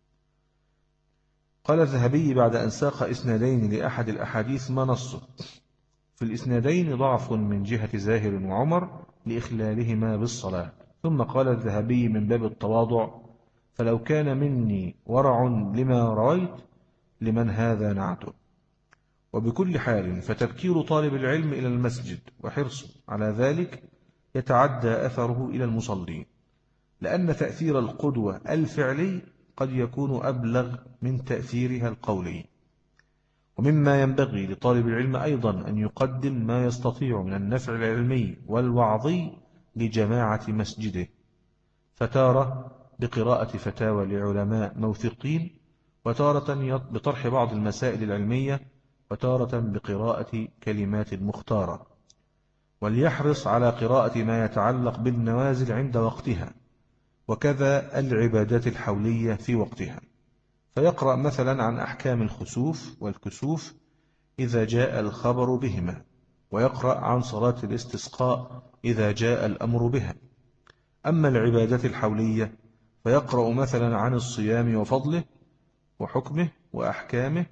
قال الذهبي بعد أن ساق إسنادين لأحد الأحاديث ما نصه: في الإسنادين ضعف من جهة زاهر وعمر لإخلالهما بالصلاة. ثم قال الذهبي من باب التواضع: فلو كان مني ورع لما رويت لمن هذا نعته. وبكل حال فتبكير طالب العلم إلى المسجد وحرصه على ذلك يتعدى أثره إلى المصلين، لأن تأثير القدوة الفعلي قد يكون أبلغ من تأثيرها القولي. ومما ينبغي لطالب العلم أيضا أن يقدم ما يستطيع من النفع العلمي والوعظي لجماعة مسجده، فتارة بقراءة فتاوى لعلماء موثقين، وتارة بطرح بعض المسائل العلمية، وتارة بقراءة كلمات مختارة. وليحرص على قراءة ما يتعلق بالنوازل عند وقتها، وكذا العبادات الحولية في وقتها، فيقرأ مثلا عن أحكام الخسوف والكسوف إذا جاء الخبر بهما، ويقرأ عن صلاة الاستسقاء إذا جاء الأمر بها. أما العبادات الحولية فيقرأ مثلا عن الصيام وفضله وحكمه وأحكامه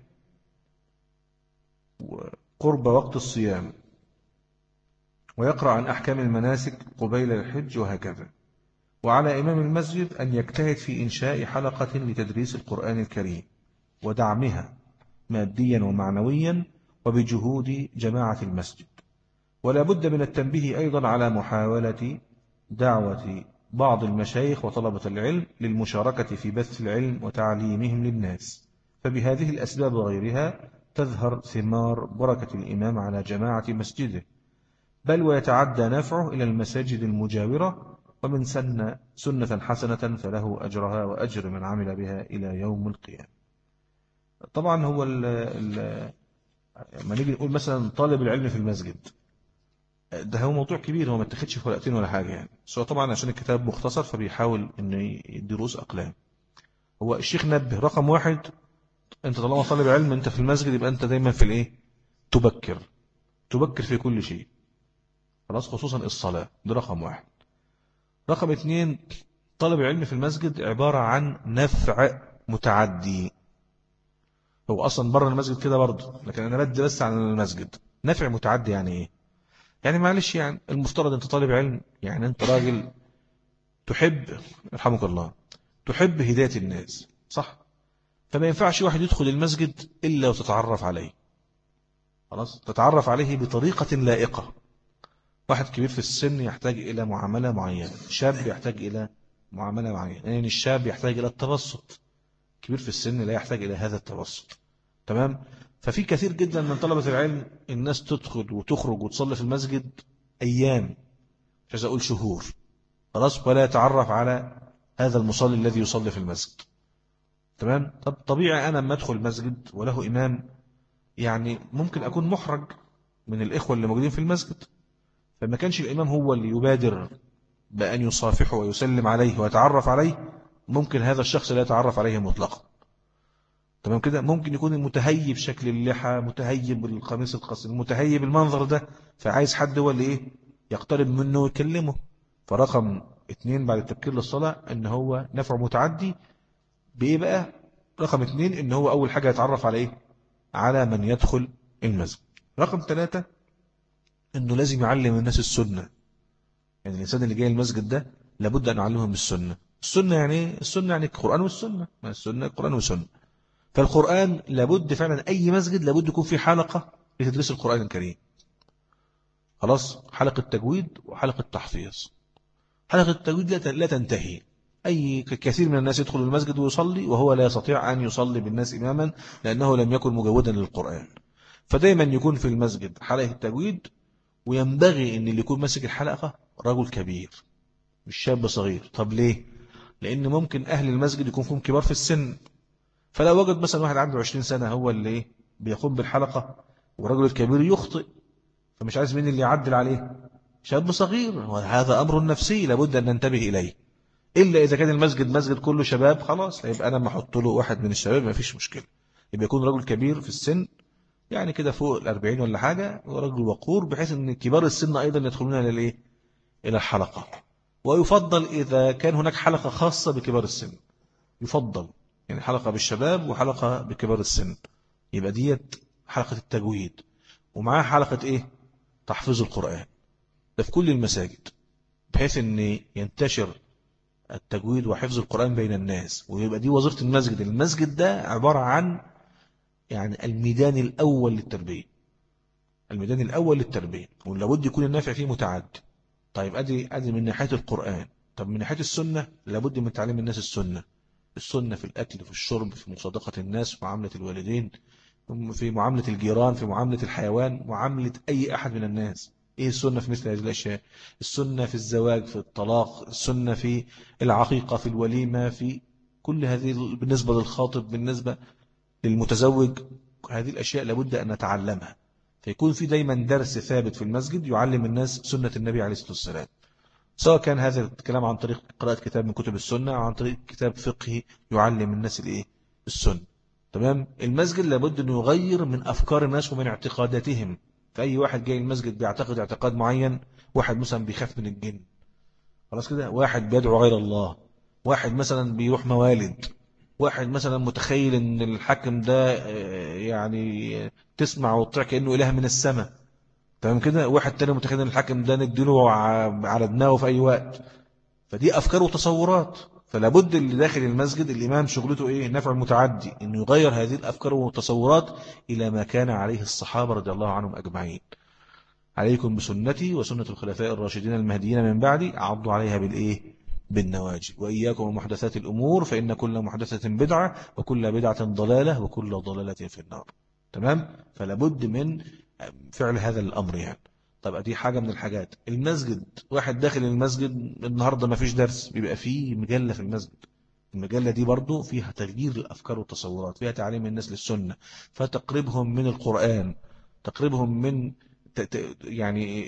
وقرب وقت الصيام، ويقرأ عن أحكام المناسك قبيل الحج وهكذا. وعلى إمام المسجد أن يجتهد في إنشاء حلقة لتدريس القرآن الكريم ودعمها ماديا ومعنويا وبجهود جماعة المسجد. ولا بد من التنبيه أيضا على محاولة دعوة بعض المشايخ وطلبة العلم للمشاركة في بث العلم وتعليمهم للناس، فبهذه الأسباب وغيرها تظهر ثمار بركة الإمام على جماعة مسجده، بل ويتعدى نفعه إلى المساجد المجاورة. ومن سن سنة حسنة فله أجرها وأجر من عمل بها إلى يوم القيامة. طبعا هو لما نيجي نقول مثلا طالب العلم في المسجد، ده هو موضوع كبير، هو ما اتخدش في ورقتين ولا حاجة يعني، سواء طبعا عشان الكتاب مختصر فبيحاول انه يدي رؤوس أقلام. هو الشيخ نبه رقم واحد: انت طالما طالب علم انت في المسجد يبقى انت دايما في الايه؟ تبكر تبكر في كل شيء، خلاص، خصوصا الصلاة، ده رقم واحد. رقم اثنين: طالب العلم في المسجد عبارة عن نفع متعدي. هو أصلا بره المسجد كده برضه، لكن أنا بدي بس عن المسجد. نفع متعدي يعني إيه؟ يعني معلش، يعني المفترض أنت طالب علم، يعني أنت راجل تحب، يرحمك الله، تحب هداية الناس، صح؟ فما ينفعش واحد يدخل المسجد إلا وتتعرف عليه. خلاص، تتعرف عليه بطريقة لائقة. واحد كبير في السن يحتاج إلى معاملة معينة، شاب يحتاج إلى معاملة معينة، يعني الشاب يحتاج إلى التبسط، كبير في السن لا يحتاج إلى هذا التبسط. تمام. ففي كثير جدا من طلبة العلم الناس تدخل وتخرج وتصلي في المسجد أيام، مش عايز أقول شهور، خلاص، ولا يتعرف على هذا المصلي الذي يصلي في المسجد. تمام. طب طبيعي أنا لما أدخل المسجد وله إمام، يعني ممكن أكون محرج من الإخوة اللي موجودين في المسجد، فما كانش الإمام هو اللي يبادر بأن يصافحه ويسلم عليه ويتعرف عليه، ممكن هذا الشخص لا يتعرف عليه مطلقا. تمام كده. ممكن يكون المتهيب شكل اللحى، متهيب القميص القصير، متهيب المنظر ده، فعايز حد هو اللي ايه يقترب منه ويكلمه. فرقم اتنين بعد التبكير للصلاة ان هو نفع متعدي بايه بقى؟ رقم اتنين ان هو اول حاجة يتعرف على ايه؟ على من يدخل المسجد. رقم ثلاثة انه لازم يعلم الناس السنة. يعني الانسان اللي جاي المسجد ده لابد ان يعلمهم السنة. السنة يعني ايه؟ السنة يعني القرآن والسنة، ما السنة القرآن والسنة. فالقرآن لابد فعلا أي مسجد لابد يكون في حلقة لتدريس القرآن الكريم. خلاص، حلقة تجويد وحلقة تحفيظ. حلقة التجويد لا تنتهي. أي كثير من الناس يدخل المسجد ويصلي وهو لا يستطيع أن يصلي بالناس إماما لأنه لم يكن مجودا للقرآن. فدايما يكون في المسجد حلقة التجويد، وينبغي أن اللي يكون ماسك الحلقة رجل كبير مش شاب صغير. طب ليه؟ لأن ممكن أهل المسجد يكون فيهم كبار في السن، فلو وجد مثلا واحد عنده عشرين سنة هو اللي إيه بيقوم بالحلقة والرجل الكبير يخطئ، فمش عايز مين اللي يعدل عليه؟ شاب صغير. وهذا أمر نفسي لابد أن ننتبه إليه. إلا إذا كان المسجد مسجد كله شباب، خلاص يبقى أنا ما أحط له واحد من الشباب ما فيش مشكلة، يبقى يكون رجل كبير في السن، يعني كده فوق الأربعين ولا حاجة، ورجل وقور، بحيث أن كبار السن أيضا يدخلون إلى الإيه؟ إلى الحلقة. ويفضل إذا كان هناك حلقة خاصة بكبار السن، يفضل يعني حلقة بالشباب وحلقة بكبار السن، يبقى ديت حلقة التجويد، ومعها حلقة إيه؟ تحفيظ القرآن. ده في كل المساجد، بحيث أن ينتشر التجويد وحفظ القرآن بين الناس، ويبقى دي وظيفة المسجد. المسجد ده عبارة عن يعني الميدان الأول للتربية، الميدان الأول للتربية، ولابد يكون النافع فيه متعدي. طيب أدي أدي من ناحية القرآن. طب من ناحية السنة لابد من تعليم الناس السنة. السنة في الأكل، في الشرب، في مصادقة الناس، في معاملة الوالدين، في معاملة الجيران، في معاملة الحيوان، معاملة أي أحد من الناس. إيه السنة في مثل هذه الأشياء؟ السنة في الزواج، في الطلاق، السنة في العقيقة، في الوليمة، في كل هذه بالنسبة للخاطب، بالنسبة للمتزوج. هذه الأشياء لابد أن نتعلمها، فيكون في دايما درس ثابت في المسجد يعلم الناس سنة النبي عليه الصلاة والسلام، سواء كان هذا الكلام عن طريق قراءة كتاب من كتب السنة أو عن طريق كتاب فقهي يعلم الناس الإيه؟ السنة. تمام. المسجد لابد أنه يغير من أفكار الناس ومن اعتقاداتهم. فأي واحد جاي المسجد بيعتقد اعتقاد معين، واحد مثلا بيخاف من الجن، خلاص كده، واحد بيدعو غير الله، واحد مثلا بيروح موالد، واحد مثلا متخيل ان الحاكم ده يعني تسمع وتطيع كأنه إله من السماء. تمام كده. واحد تاني متخيل ان الحاكم ده نديله على دماغه في أي وقت. فدي أفكار وتصورات. فلا بد اللي داخل المسجد الإمام شغلته إيه؟ نفع متعدي، إنه يغير هذه الأفكار والتصورات إلى ما كان عليه الصحابة رضي الله عنهم أجمعين. عليكم بسنتي وسنة الخلفاء الراشدين المهديين من بعدي، عضوا عليها بالإيه؟ بالنواجذ. وإياكم ومحدثات الأمور، فإن كل محدثة بدعة وكل بدعة ضلالة وكل ضلالة في النار. تمام. فلا بد من فعل هذا الأمر يعني. طب دي حاجة من الحاجات. المسجد، واحد داخل المسجد النهاردة ما فيش درس، بيبقى فيه مجلة في المسجد. المجلة دي برضو فيها تغيير الأفكار والتصورات، فيها تعليم الناس للسنة، فتقربهم من القرآن، تقربهم من يعني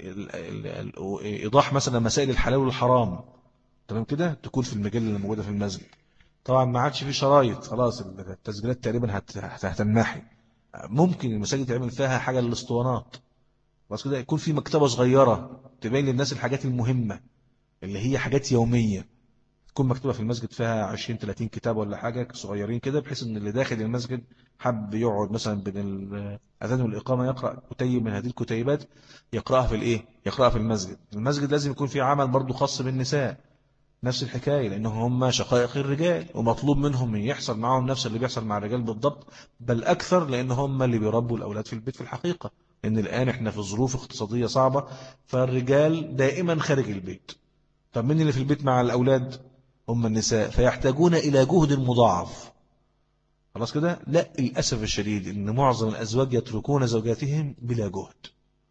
إيضاح مثلا مسائل الحلال والحرام. تمام كده. تكون في المجلة اللي موجودة في المسجد. طبعا ما عادش في شرايط، خلاص التسجيلات تقريبا هتنمحي. ممكن المساجد تعمل فيها حاجة للاسطوانات، بس كده يكون في مكتبة صغيرة تبين للناس الحاجات المهمة اللي هي حاجات يومية. تكون مكتوبة في المسجد فيها عشرين ثلاثين كتاب ولا حاجة صغيرين كده، بحيث ان اللي داخل المسجد حب يقعد مثلا بين الأذان والإقامة يقرأ كتيب من هذه الكتيبات، يقرأها في الايه يقرأها في المسجد. المسجد لازم يكون فيه عمل برضو خاص بالنساء، نفس الحكاية، لأنهم هم شقائق الرجال ومطلوب منهم يحصل معهم نفس اللي بيحصل مع الرجال بالضبط، بل أكثر، لأن هم اللي بيربوا الأولاد في البيت في الحقيقة. لأن الآن احنا في ظروف اقتصادية صعبة، فالرجال دائما خارج البيت، فمن اللي في البيت مع الأولاد هم النساء، فيحتاجون إلى جهد مضاعف. خلاص كده، لا للأسف الشديد إن معظم الأزواج يتركون زوجاتهم بلا جهد،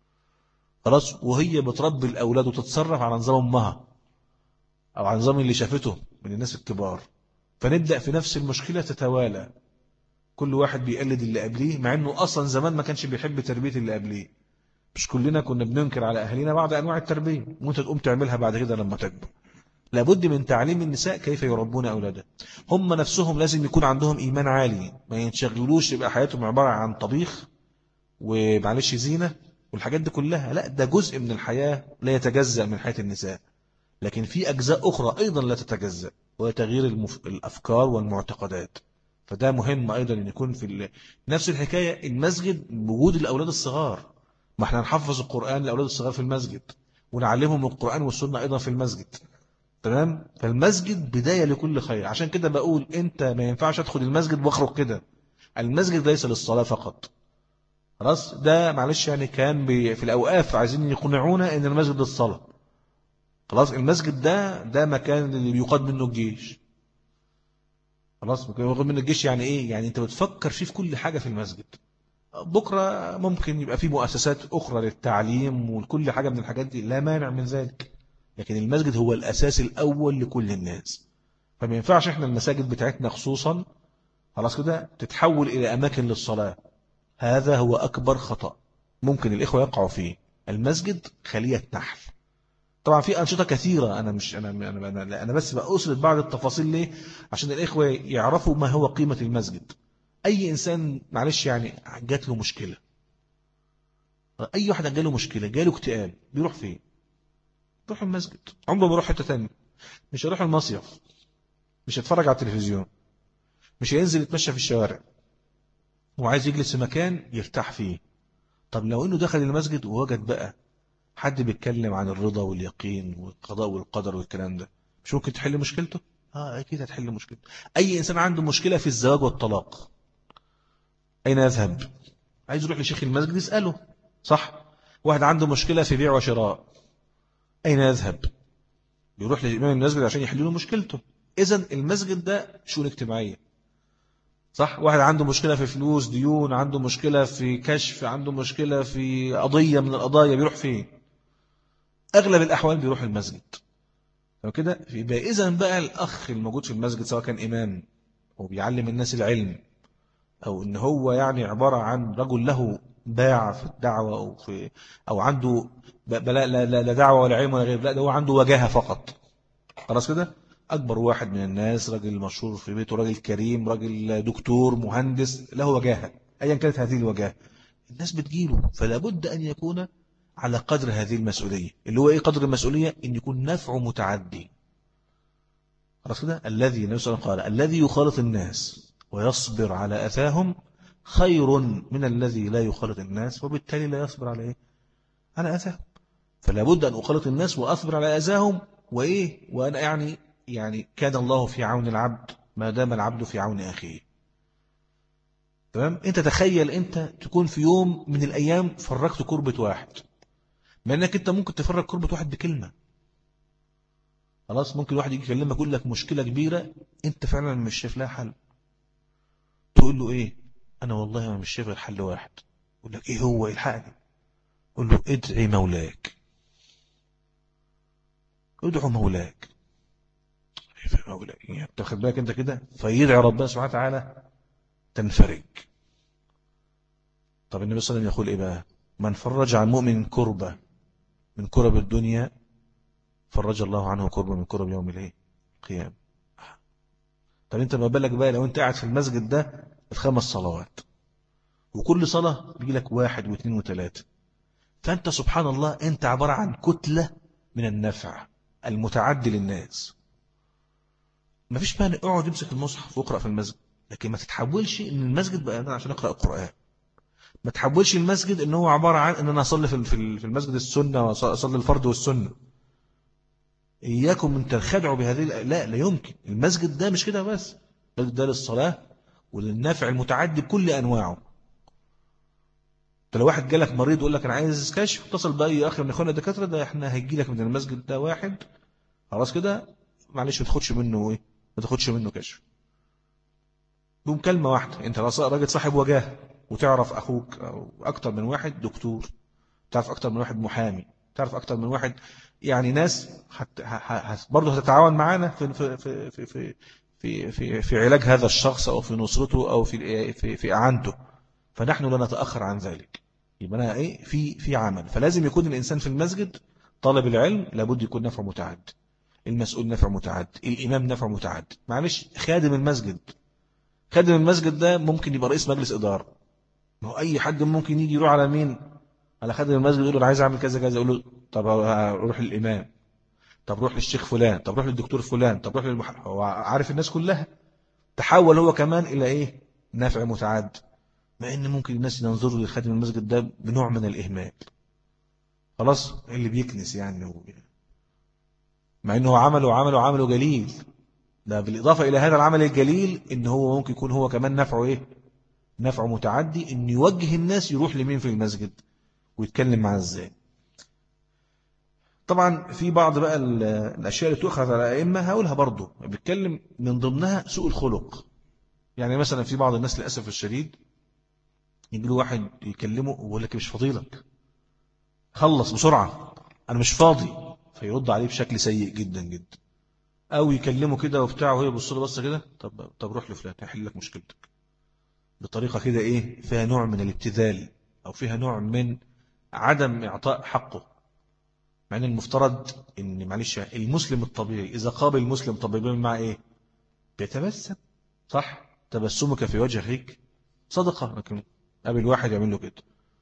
خلاص، وهي بتربي الأولاد وتتصرف على نظام أمها أو على نظام اللي شافته من الناس الكبار. فنبدأ في نفس المشكلة تتوالى، كل واحد بيقلد اللي قبليه، مع أنه أصلا زمان ما كانش بيحب تربية اللي قبليه. مش كلنا كنا بننكر على أهلنا بعض أنواع التربية، وانت تقوم تعملها بعد كده لما تكبر. لابد من تعليم النساء كيف يربون أولادها. هم نفسهم لازم يكون عندهم إيمان عالي، ما ينشغلوش يبقى حياتهم عبارة عن طبيخ ومعلش زينة والحاجات دي كلها. لا، ده جزء من الحياة لا يتجزأ من حياة النساء، لكن في أجزاء أخرى أيضا لا تتجزأ، وهي تغيير المف... الأفكار والمعتقدات. فده مهم أيضا أن يكون في ال... نفس الحكاية المسجد، وجود الأولاد الصغار. ما احنا نحفظ القرآن للأولاد الصغار في المسجد، ونعلمهم القرآن والسنة أيضا في المسجد. تمام. فالمسجد بداية لكل خير. عشان كده بقول انت ما ينفعش ادخل المسجد واخرج كده. المسجد ليس للصلاة فقط، خلاص. ده معلش يعني كان بي في الأوقاف عايزين يقنعونا ان المسجد للصلاة، خلاص. المسجد ده ده مكان اللي بيقاد منه الجيش، خلاص. مكان بيقاد منه الجيش يعني ايه؟ يعني انت بتفكر فيه في كل حاجة في المسجد. بكرة ممكن يبقى فيه مؤسسات أخرى للتعليم وكل حاجة من الحاجات دي، لا مانع من ذلك، لكن المسجد هو الأساس الأول لكل الناس. فما ينفعش احنا المساجد بتاعتنا خصوصا خلاص كده تتحول إلى أماكن للصلاة. هذا هو أكبر خطأ ممكن الإخوة يقعوا فيه. المسجد خلية نحل. طبعا في أنشطة كثيرة، أنا مش أنا أنا أنا, أنا بس بأسرد بعض التفاصيل ليه؟ عشان الإخوة يعرفوا ما هو قيمة المسجد. أي إنسان معلش يعني جات له مشكلة، أي واحد جاله مشكلة، جاله اكتئاب، بيروح فين؟ بيروح المسجد. عمره ما يروح حتة تانية. مش هيروح المصيف، مش هيتفرج على التلفزيون، مش هينزل يتمشى في الشوارع، وعايز يجلس في مكان يرتاح فيه. طب لو انه دخل المسجد ووجد بقى حد بيتكلم عن الرضا واليقين والقضاء والقدر والكلام ده، مش ممكن تحل مشكلته؟ اه اكيد هتحل مشكلته. اي انسان عنده مشكلة في الزواج والطلاق، اين يذهب؟ عايز يروح لشيخ المسجد يسأله، صح؟ واحد عنده مشكلة في بيع وشراء، اين يذهب؟ بيروح لإمام المسجد عشان يحل له مشكلته. اذا المسجد ده شؤون اجتماعية، صح. واحد عنده مشكلة في فلوس، ديون، عنده مشكلة في كشف، عنده مشكلة في قضية من القضايا، بيروح فين؟ أغلب الأحوال بيروح المسجد. وكده يبقى إذا بقى الأخ الموجود في المسجد، سواء كان إمام وبيعلم الناس العلم، أو إن هو يعني عبارة عن رجل له باع في الدعوة، أو في أو عنده لا لا لا دعوة ولا علم ولا غير، لا ده هو عنده وجاهة فقط، خلاص كده. أكبر واحد من الناس، راجل مشهور في بيته، راجل كريم، راجل دكتور، مهندس، له وجاهة، أيا كانت هذه الوجاهة، الناس بتجيله. فلا بد أن يكون على قدر هذه المسؤولية. اللي هو إيه قدر المسؤولية؟ إن يكون نفع متعدي، خلاص كده. الذي النبي صلى الله عليه وسلم قال: الذي يخالط الناس ويصبر على أذاهم خير من الذي لا يخالط الناس وبالتالي لا يصبر على إيه؟ على أذاهم. فلا بد أن أخالط الناس وأصبر على أذاهم، وإيه وأنا يعني يعني كان الله في عون العبد ما دام العبد في عون أخيه. تمام. أنت تخيل أنت تكون في يوم من الأيام فرقت كربة واحد، ما أنك أنت ممكن تفرق كربة واحد بكلمة، خلاص. ممكن واحد يجي يكلمك يقول لك مشكلة كبيرة أنت فعلا مش شايف لها حل، تقول له إيه؟ أنا والله ما مش شايف غير حل واحد. يقول لك إيه هو؟ الحقني. قول له: ادعي مولاك، ادعو مولاك. مولاك يعني تاخد بالك أنت كده، فيدعي ربنا سبحانه وتعالى تنفرج. طب النبي صلى الله عليه وسلم يقول إيه بقى؟ من فرج عن مؤمن كربة من كرب الدنيا فرج الله عنه كربة من كرب يوم الايه؟ القيامة. طب انت ما بالك بقى لو انت قاعد في المسجد ده الخمس صلوات، وكل صلاة بيجي لك واحد واثنين وثلاثة، فانت سبحان الله انت عبارة عن كتلة من النفع المتعدي للناس. ما فيش مانع، اقعد يمسك المصحف واقرأ في المسجد، لكن ما تتحولش ان المسجد بقى أنا عشان اقرأ القرآن. ما تحولش المسجد ان هو عبارة عن ان انا اصلي في في المسجد السنة واصلي الفرض والسنة. اياكم من تنخدعوا بهذه، لا لا يمكن. المسجد ده مش كده بس، المسجد ده للصلاة وللنفع المتعدي بكل انواعه. انت لو واحد جالك مريض ويقول لك انا عايز كشف، اتصل باي اخر من اخواننا الدكاتره، ده احنا هيجي لك من المسجد ده واحد خلاص كده، معلش ما تاخدش منه ايه، ما تاخدش منه كشف بمكالمه واحده. انت راجل صاحب وجاه، وتعرف اخوك او اكتر من واحد دكتور، تعرف اكتر من واحد محامي، تعرف اكتر من واحد، يعني ناس حت... برضه هتتعاون معانا في في في في في في في, في علاج هذا الشخص او في نصرته او في في, في اعانته. فنحن لا نتاخر عن ذلك. يبقى أنا إيه في في عمل. فلازم يكون الإنسان في المسجد طالب العلم لابد يكون نفع متعد، المسؤول نفع متعد، الإمام نفع متعد. معلش خادم المسجد، خادم المسجد ده ممكن يبقى رئيس مجلس إدارة. ما هو أي حد ممكن يجي يروح على مين؟ على خادم المسجد، يقول له أنا عايز أعمل كذا كذا، يقول له طب روح للإمام، طب روح للشيخ فلان، طب روح للدكتور فلان، طب روح للمح... هو عارف الناس كلها. تحول هو كمان إلى إيه؟ نافع متعد. مع إن ممكن الناس ينظروا لخادم المسجد ده بنوع من الإهمال، خلاص اللي بيكنس يعني هو. مع انه عمله عمله عمله جليل، ده بالإضافة إلى هذا العمل الجليل إن هو ممكن يكون هو كمان نفعه إيه؟ نفعه متعدي، إن يوجه الناس يروح لمين في المسجد ويتكلم معاه إزاي. طبعا في بعض بقى الأشياء اللي تؤخذ على الأئمة هقولها برضو، بيتكلم من ضمنها سوء الخلق. يعني مثلا في بعض الناس للأسف الشديد يجي له واحد يكلمه ويقول لك مش فاضيلك، خلص بسرعة أنا مش فاضي، فيرد عليه بشكل سيء جدا جدا. أو يكلمه كده وبتاع وهي بص له بص كده، طب طب روح لفلان هيحل لك مشكلتك، بطريقة كده إيه فيها نوع من الابتذال أو فيها نوع من عدم إعطاء حقه. مع أن المفترض إن معلش المسلم الطبيعي إذا قابل المسلم طبيعي مع إيه بيتبسم، صح؟ تبسمك في وجه أخيك صدقة. لكن قابل واحد يعمل له كده،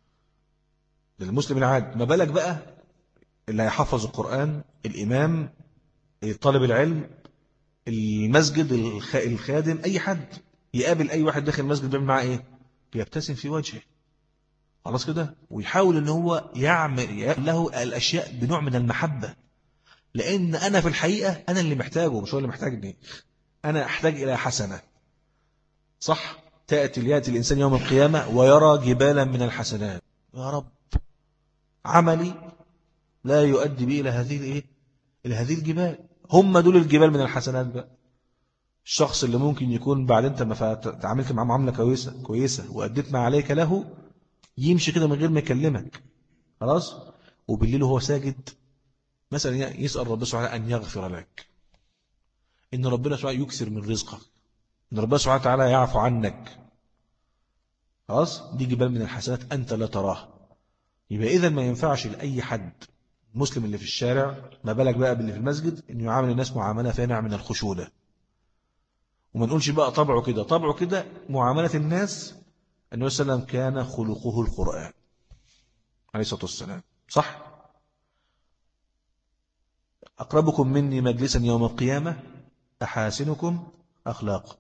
ده المسلم العادي، ما بالك بقى اللي هيحفظ القرآن، الإمام، طالب العلم، المسجد، الخادم، أي حد يقابل أي واحد داخل المسجد بيعمل معاه إيه؟ بيبتسم في وجهه، خلاص كده، ويحاول ان هو يعمل له الأشياء بنوع من المحبة. لأن أنا في الحقيقة أنا اللي محتاجه مش هو اللي محتاجني، أنا أحتاج إلى حسنة، صح؟ تأتي ليأتي الإنسان يوم القيامة ويرى جبالا من الحسنات، يا رب عملي لا يؤدي بي إلى هذه الإيه؟ إلى هذه الجبال. هم دول الجبال من الحسنات بقى. الشخص اللي ممكن يكون بعد أنت ما تعاملت معه معاملة كويسة كويسة وأديت ما عليك له، يمشي كده من غير ما يكلمك، خلاص، وبالليل وهو ساجد مثلا يسأل ربنا سبحانه أن يغفر لك، إن ربنا سبحانه يكسر من رزقك، إن ربنا سبحانه وتعالى يعفو عنك، خلاص، دي جبال من الحسنات أنت لا تراها. يبقى إذا ما ينفعش لأي حد مسلم اللي في الشارع، ما بالك بقى باللي في المسجد، إنه يعامل الناس معاملة فيها من الخشونة. وما نقولش بقى طبعه كده، طبعه كده معاملة الناس. النبي صلى الله عليه وسلم كان خلقه القرآن عليه الصلاة والسلام، صح؟ أقربكم مني مجلسا يوم القيامة أحاسنكم أخلاقا،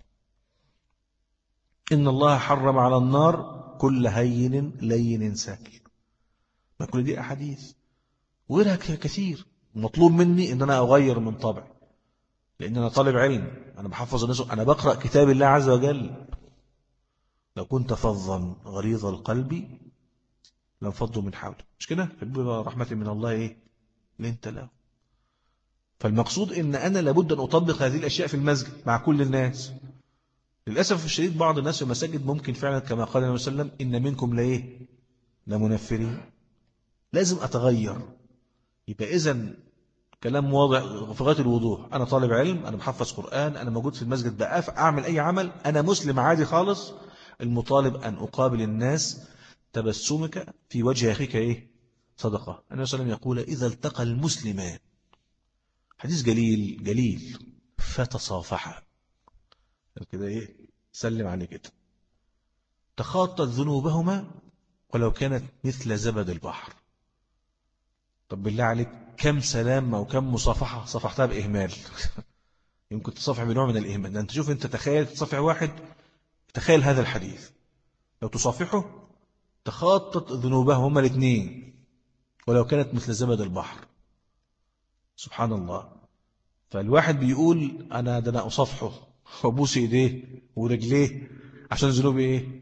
إن الله حرم على النار كل هين لين سهل. ما كل دي أحاديث وغيرها كثير. مطلوب مني إن أنا أغير من طبعي، لأن أنا طالب علم، أنا بحفظ الناس، أنا بقرأ كتاب الله عز وجل. لو كنت فظا غليظ القلب لانفضوا من حولك، مش كده؟ فبما رحمة من الله إيه لنت له. فالمقصود إن أنا لابد أن أطبق هذه الأشياء في المسجد مع كل الناس. للأسف الشديد بعض الناس في المساجد ممكن فعلا كما قال النبي صلى الله عليه وسلم إن منكم لإيه لمنفرين. لازم أتغير. يبقى إذن كلام واضح في غاية الوضوح، أنا طالب علم، أنا بحفظ قرآن، أنا موجود في المسجد بقف أعمل أي عمل، أنا مسلم عادي خالص، المطالب أن أقابل الناس تبسمك في وجه أخيك إيه صدقة. النبي صلى الله عليه وسلم يقول إذا التقى المسلمان، حديث جليل جليل، فتصافحا كده إيه سلم عليه كده، تخاطت ذنوبهما ولو كانت مثل زبد البحر. طب بالله عليك كم سلام أو كم مصافحة صفحتها بإهمال يمكن تصافح بنوع من الإيمان. ده أنت شوف، أنت تخيل تصافح واحد، تخيل هذا الحديث، لو تصافحه تخاطط ذنوبه هما الاثنين ولو كانت مثل زبد البحر. سبحان الله. فالواحد بيقول أنا ده أنا أصافحه وأبوس إيديه ورجليه عشان ذنوبي إيه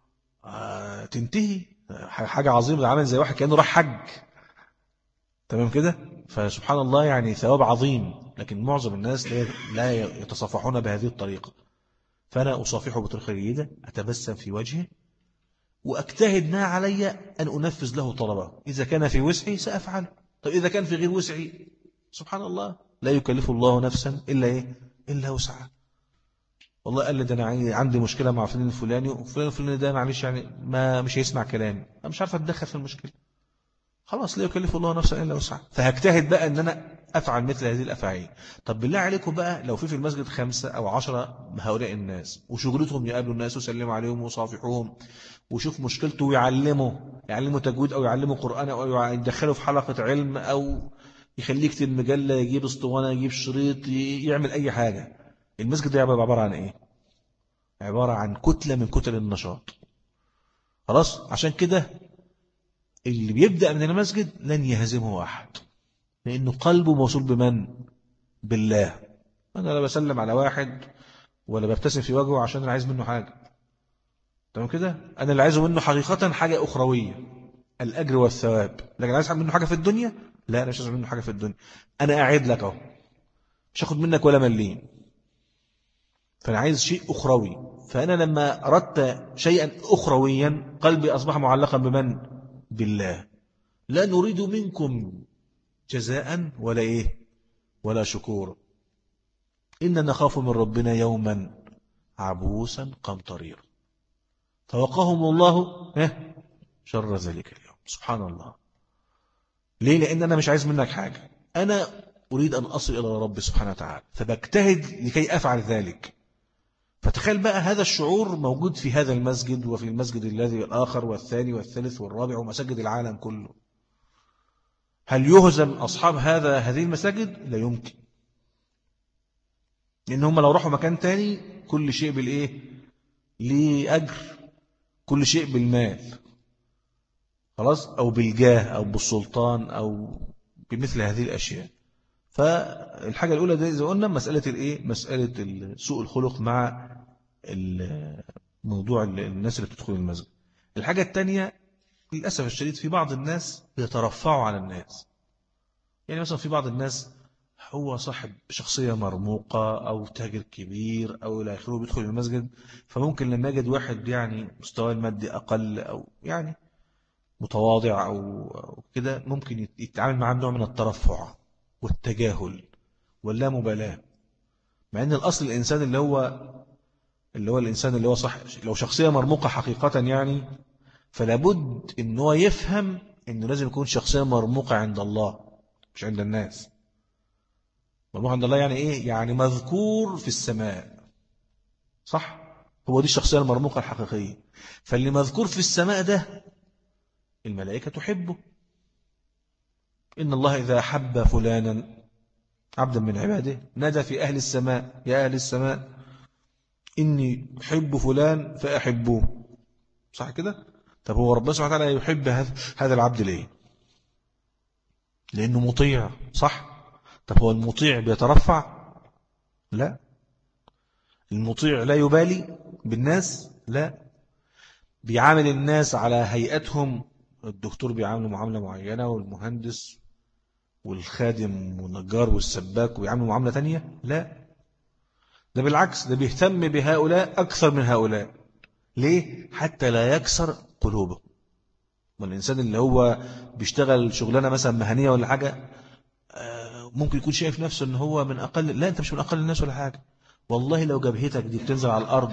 آه تنتهي. حاجة عظيمة، ده عامل زي واحد كأنه راح حج. تمام كده. فسبحان الله يعني ثواب عظيم، لكن معظم الناس لا يتصافحون بهذه الطريقة. فأنا أصافحه بطريقة جيدة، أتبسم في وجهه وأجتهد ما علي أن أنفذ له طلبه. إذا كان في وسعي سأفعل، طيب إذا كان في غير وسعي سبحان الله لا يكلف الله نفسا إلا إيه إلا وسعها. والله قال لي ده أنا عندي مشكلة مع فلان الفلاني، وفلان الفلاني ده معلش يعني ما مش هيسمع كلامي، أنا مش عارف أتدخل في المشكلة. خلاص لا يكلف الله نفسا إلا وسعها، فهجتهد بقى أن أنا أفعل مثل هذه الأفعال. طب بالله عليكم بقى لو في في المسجد خمسة أو عشرة هؤلاء الناس وشغلتهم يقابلوا الناس ويسلموا عليهم ويصافحوهم وشوف مشكلته ويعلموا يعلموا تجويد أو يعلموا قرآن أو يدخلوا في حلقة علم أو يخليه يكتب مجلة، يجيب اسطوانة، يجيب شريط، يعمل أي حاجة. المسجد ده عبارة عن إيه؟ عبارة عن كتلة من كتل النشاط. خلاص عشان كده اللي بيبدأ من المسجد لن يهزمه أحد، لأنه قلبه موصول بمن؟ بالله. أنا لا بسلم على واحد ولا ببتسم في وجهه عشان أنا عايز منه حاجة. تمام كده. أنا اللي عايزه منه حقيقة حاجة أخروية، الأجر والثواب. لكن عايز منه حاجة في الدنيا؟ لا أنا مش عايز منه حاجة في الدنيا. أنا قاعد لك أهو مش هاخد منك ولا مليم، فأنا عايز شيء أخروي. فأنا لما أردت شيئا أخرويا قلبي أصبح معلقا بمن؟ بالله. لا نريد منكم جزاء ولا إيه ولا شكور، إننا نخاف من ربنا يوما عبوسا قمطريرا فوقاهم الله شر ذلك اليوم. سبحان الله. ليه؟ لأن أنا مش عايز منك حاجة، أنا أريد أن أصل إلى ربي سبحانه وتعالى، فبجتهد لكي أفعل ذلك. فتخيل بقى هذا الشعور موجود في هذا المسجد وفي المسجد الذي الآخر والثاني والثالث والرابع ومساجد العالم كله. هل يهزم أصحاب هذا هذه المساجد؟ لا يمكن، لأن هم لو راحوا مكان تاني كل شيء بالإيه؟ ليه أجر، كل شيء بالمال خلاص، أو بالجاه أو بالسلطان أو بمثل هذه الأشياء. فالحاجة الأولى دي زي قلنا مسألة الإيه؟ مسألة سوء الخلق مع موضوع الناس اللي بتدخل المسجد. الحاجة الثانية للأسف الشديد في بعض الناس بيترفعوا على الناس. يعني مثلا في بعض الناس هو صاحب شخصية مرموقة أو تاجر كبير أو إلى آخره بيدخل المسجد، فممكن لما يجد واحد يعني مستوى المادي أقل أو يعني متواضع أو كده ممكن يتعامل معاه نوع من الترفع والتجاهل واللامبالاة، مع أن الأصل الإنسان اللي هو اللي هو الإنسان اللي هو صح لو شخصية مرموقة حقيقة يعني فلابد أن هو يفهم أنه لازم يكون شخصية مرموقة عند الله مش عند الناس. مرموقة عند الله يعني إيه؟ يعني مذكور في السماء، صح؟ هو دي الشخصية المرموقة الحقيقية. فاللي مذكور في السماء ده الملائكة تحبه. إن الله إذا حب فلانا عبدا من عباده نادى في أهل السماء يا أهل السماء إني أحب فلان فأحبوه. صح كده؟ طب هو ربنا سبحانه وتعالى يحب هذا العبد ليه؟ لأنه مطيع، صح؟ طب هو المطيع بيترفع؟ لا. المطيع لا يبالي بالناس؟ لا. بيعامل الناس على هيئتهم، الدكتور بيعامله معاملة معينة والمهندس والخادم والنجار والسباك ويعاملوا معاملة تانية؟ لا. ده بالعكس، ده بيهتم بهؤلاء أكثر من هؤلاء. ليه؟ حتى لا يكسر قلوبه. والإنسان اللي هو بيشتغل شغلانة مثلا مهنية ولا حاجة ممكن يكون شايف نفسه ان هو من أقل، لا أنت مش من أقل الناس ولا حاجة. والله لو جبهتك دي بتنزل على الأرض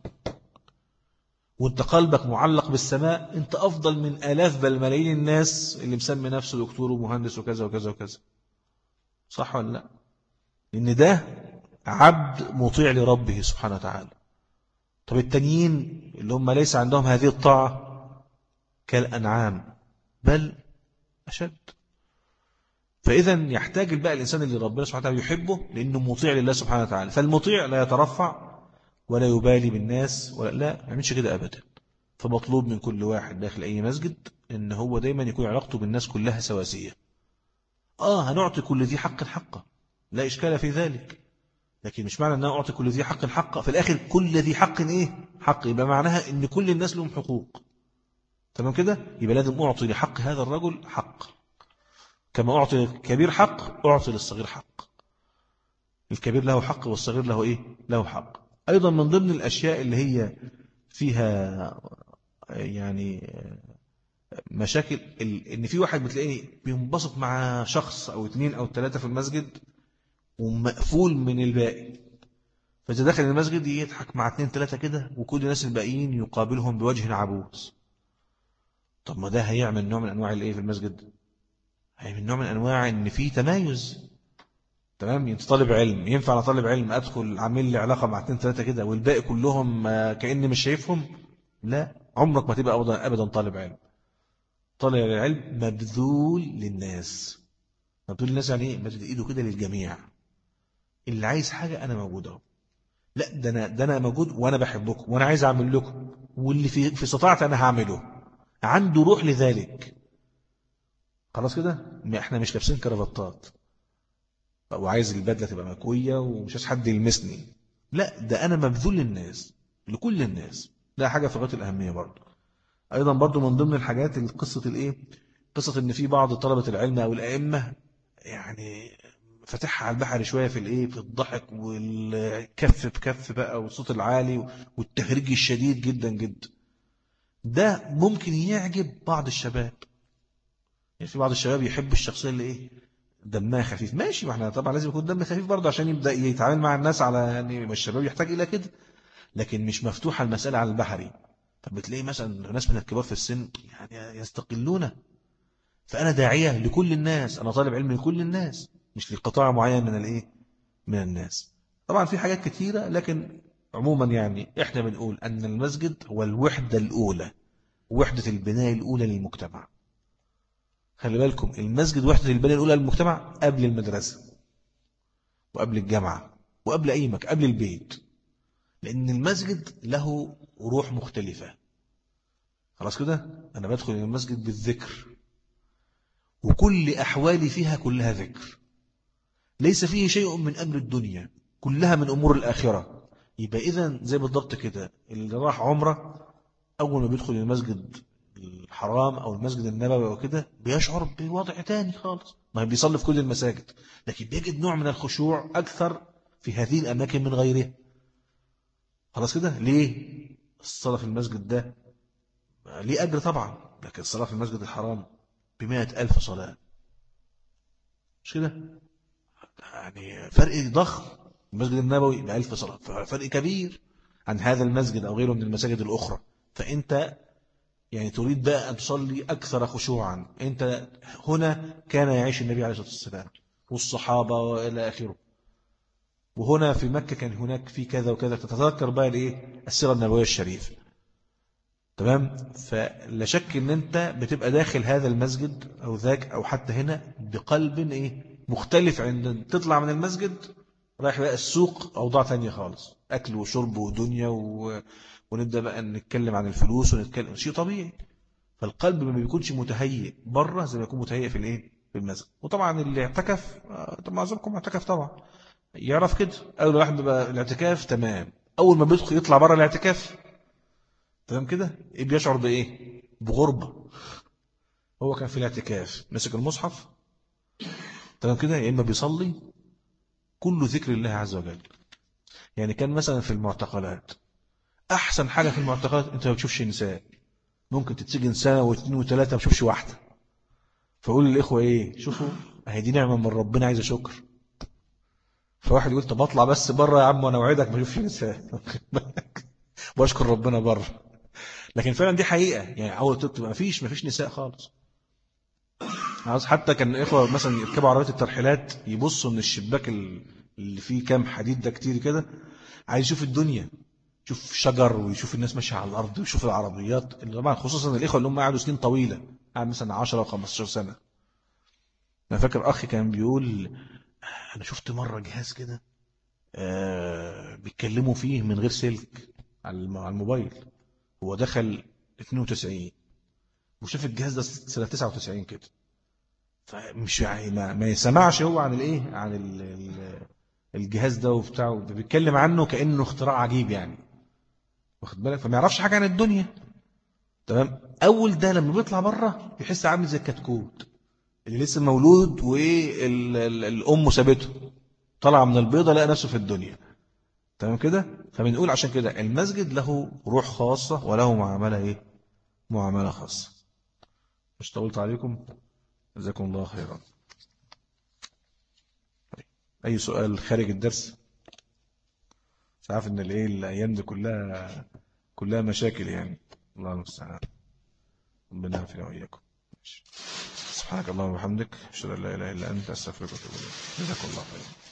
وانت قلبك معلق بالسماء انت أفضل من آلاف بل ملايين الناس اللي مسمي نفسه دكتور ومهندس وكذا وكذا وكذا. صح ولا لا؟ لأن ده عبد مطيع لربه سبحانه وتعالى. طب التانيين اللي هم ليس عندهم هذه الطاعة كالأنعام بل أشد. فإذا يحتاج بقى الإنسان اللي ربنا سبحانه وتعالى يحبه لأنه مطيع لله سبحانه وتعالى. فالمطيع لا يترفع ولا يبالي بالناس ولا لا ما يعملش كده أبدا. فمطلوب من كل واحد داخل أي مسجد إن هو دايما يكون علاقته بالناس كلها سواسية. آه هنعطي كل ذي حق حقه، لا إشكال في ذلك، لكن مش معنى أن أنا أعطي كل ذي حق حقه في الآخر كل ذي حق إيه حق، يبقى معناها إن كل الناس لهم حقوق. تمام كده؟ يبقى لازم أعطي لحق هذا الرجل حق، كما أعطي الكبير حق أعطي للصغير حق. الكبير له حق والصغير له إيه له حق. أيضا من ضمن الأشياء اللي هي فيها يعني مشاكل إن في واحد بتلاقيه بينبسط مع شخص أو اثنين أو ثلاثة في المسجد ومقفول من الباقي، فإذا دخل المسجد يضحك مع اثنين ثلاثة كده وكل الناس الباقيين يقابلهم بوجه عبوس. طب ما ده هيعمل نوع من أنواع الإيه في المسجد؟ هيعمل نوع من أنواع إن في تمايز. تمام؟ انت طالب علم، ينفع على طالب علم أدخل عامل لي علاقة مع اثنين ثلاثة كده والباقي كلهم كأني مش شايفهم؟ لا، عمرك ما تبقى أبدا أبدا طالب علم. طالب العلم مبذول للناس. مبذول للناس يعني إيه؟ مبذول إيده كده للجميع. اللي عايز حاجة أنا موجود أهو. لا ده أنا ده أنا موجود وأنا بحبكم وأنا عايز أعمل لكم واللي في في استطاعتي أنا هعمله. عنده روح لذلك. خلاص كده؟ إحنا مش لابسين كرافتات وعايز البدلة تبقى مكوية ومش عايز حد يلمسني. لا ده أنا مبذول للناس لكل الناس. ده حاجة في غاية الأهمية برضه. أيضا برضه من ضمن الحاجات القصة الإيه؟ قصة إن في بعض طلبة العلم أو الأئمة يعني فتحها على البحر شوية في الإيه في الضحك والكف بكف بقى والصوت العالي والتهريج الشديد جدا جدا. ده ممكن يعجب بعض الشباب. يعني في بعض الشباب يحب الشخصية اللي إيه دمها خفيف. ماشي، واحنا طبعا لازم يكون دم خفيف برضه عشان يبدأ يتعامل مع الناس على يعني الشباب يحتاج إلى كده. لكن مش مفتوحة المسألة على البحري. فبتلاقي مثلا ناس من الكبار في السن يعني يستقلون. فأنا داعية لكل الناس، أنا طالب علم لكل الناس مش لقطاع معين من الإيه من الناس. طبعا في حاجات كثيرة، لكن عموما يعني إحنا بنقول أن المسجد هو الوحدة الأولى، وحدة البناء الأولى للمجتمع. خلي بالكم المسجد وحدة البناء الأولى للمجتمع قبل المدرسة وقبل الجامعة وقبل أي مكان، قبل البيت. لأن المسجد له روح مختلفة. خلاص كده؟ أنا بدخل المسجد بالذكر وكل أحوالي فيها كلها ذكر، ليس فيه شيء من أمر الدنيا، كلها من أمور الآخرة. يبقى إذن زي بالضبط كده اللي راح عمره أول ما بيدخل المسجد الحرام أو المسجد النبوي أو كده بيشعر بوضع تاني خالص. ما بيصلي في كل المساجد لكن بيجد نوع من الخشوع أكثر في هذه الأماكن من غيرها. خلاص كده؟ ليه؟ الصلاة في المسجد ده ليه أجر طبعا، لكن الصلاة في المسجد الحرام بمائة ألف صلاة. مش كده؟ يعني فرق ضخم. المسجد النبوي بألف صلاة، فرق كبير عن هذا المسجد أو غيره من المساجد الأخرى. فأنت يعني تريد بقى أن تصلي أكثر خشوعا. أنت هنا كان يعيش النبي عليه الصلاة والسلام والصحابة وإلى آخره، وهنا في مكة كان هناك في كذا وكذا. تتذكر بقى الإيه السيرة النبوية الشريفة. تمام؟ فلا شك أن أنت بتبقى داخل هذا المسجد أو ذاك أو حتى هنا بقلب إيه مختلف عند تطلع من المسجد رايح بقى السوق أوضاع ثانية خالص، أكل وشرب ودنيا و... ونبدأ بقى نتكلم عن الفلوس ونتكلم شيء طبيعي. فالقلب ما بيكونش متهيئ بره زي ما يكون متهيئ في الايه في المسجد. وطبعا اللي اعتكف طب معظمكم اعتكف طبعا يعرف كده. اول واحد بيبقى الاعتكاف تمام، اول ما بيدخل يطلع بره الاعتكاف تمام كده ايه بيشعر بايه بغربة. هو كان في الاعتكاف مسك المصحف تمام كده، يا اما بيصلي كل ذكر الله عز وجل. يعني كان مثلا في المعتقلات احسن حاجة في المعتقلات انت ما بتشوفش نساء. ممكن تتسجن سنة واثنين وثلاثة ما بشوفش واحدة. فأقول للإخوة إيه شوفوا هي دي نعمة من ربنا عايزة شكر. فواحد يقول طب أطلع بس بره يا عم وأنا أوعدك ما أشوفش نساء وأشكر ربنا بره. لكن فعلا دي حقيقة. يعني أول تكتب ما فيش ما فيش نساء خالص. عاوز حتى كان إخوة مثلا يركبوا عربيات الترحيلات يبصوا من الشباك اللي فيه كام حديد ده كتير كده، عايز يشوف الدنيا، يشوف شجر ويشوف الناس ماشيه على الأرض ويشوف العربيات اللي طبعا خصوصا الإخوة اللي هم قعدوا سنين طويلة قاعد مثلا عشرة أو خمستاشر سنة. أنا فاكر أخي كان بيقول أنا شفت مرة جهاز كده آه بيتكلموا فيه من غير سلك على الم- على الموبايل. هو دخل اتنين وتسعين وشاف الجهاز ده سنة تسعة وتسعين كده، فمش يعني ما, ما يسمعش هو عن الايه، عن ال- ال- الجهاز ده وبتاعه، بيتكلم عنه كأنه اختراع عجيب يعني، واخد بالك، فما يعرفش حاجة عن الدنيا. تمام. أول ده لما بيطلع بره بيحس عامل زي الكتكوت اللي لسه مولود والأم سابته، طلع من البيضة لقى نفسه في الدنيا. تمام كده. فبنقول عشان كده المسجد له روح خاصة وله معاملة ايه، معاملة خاصة. مش طولت عليكم، جزاكم الله خيرا. أي سؤال خارج الدرس؟ مش عارف إن الإيه الأيام دي كلها كلها مشاكل يعني. الله المستعان. ربنا يعافينا وإياكم. ماشي. سبحانك اللهم وبحمدك أشهد أن لا إله إلا أنت أستغفرك وأتوب إليك. جزاكم الله خيرا.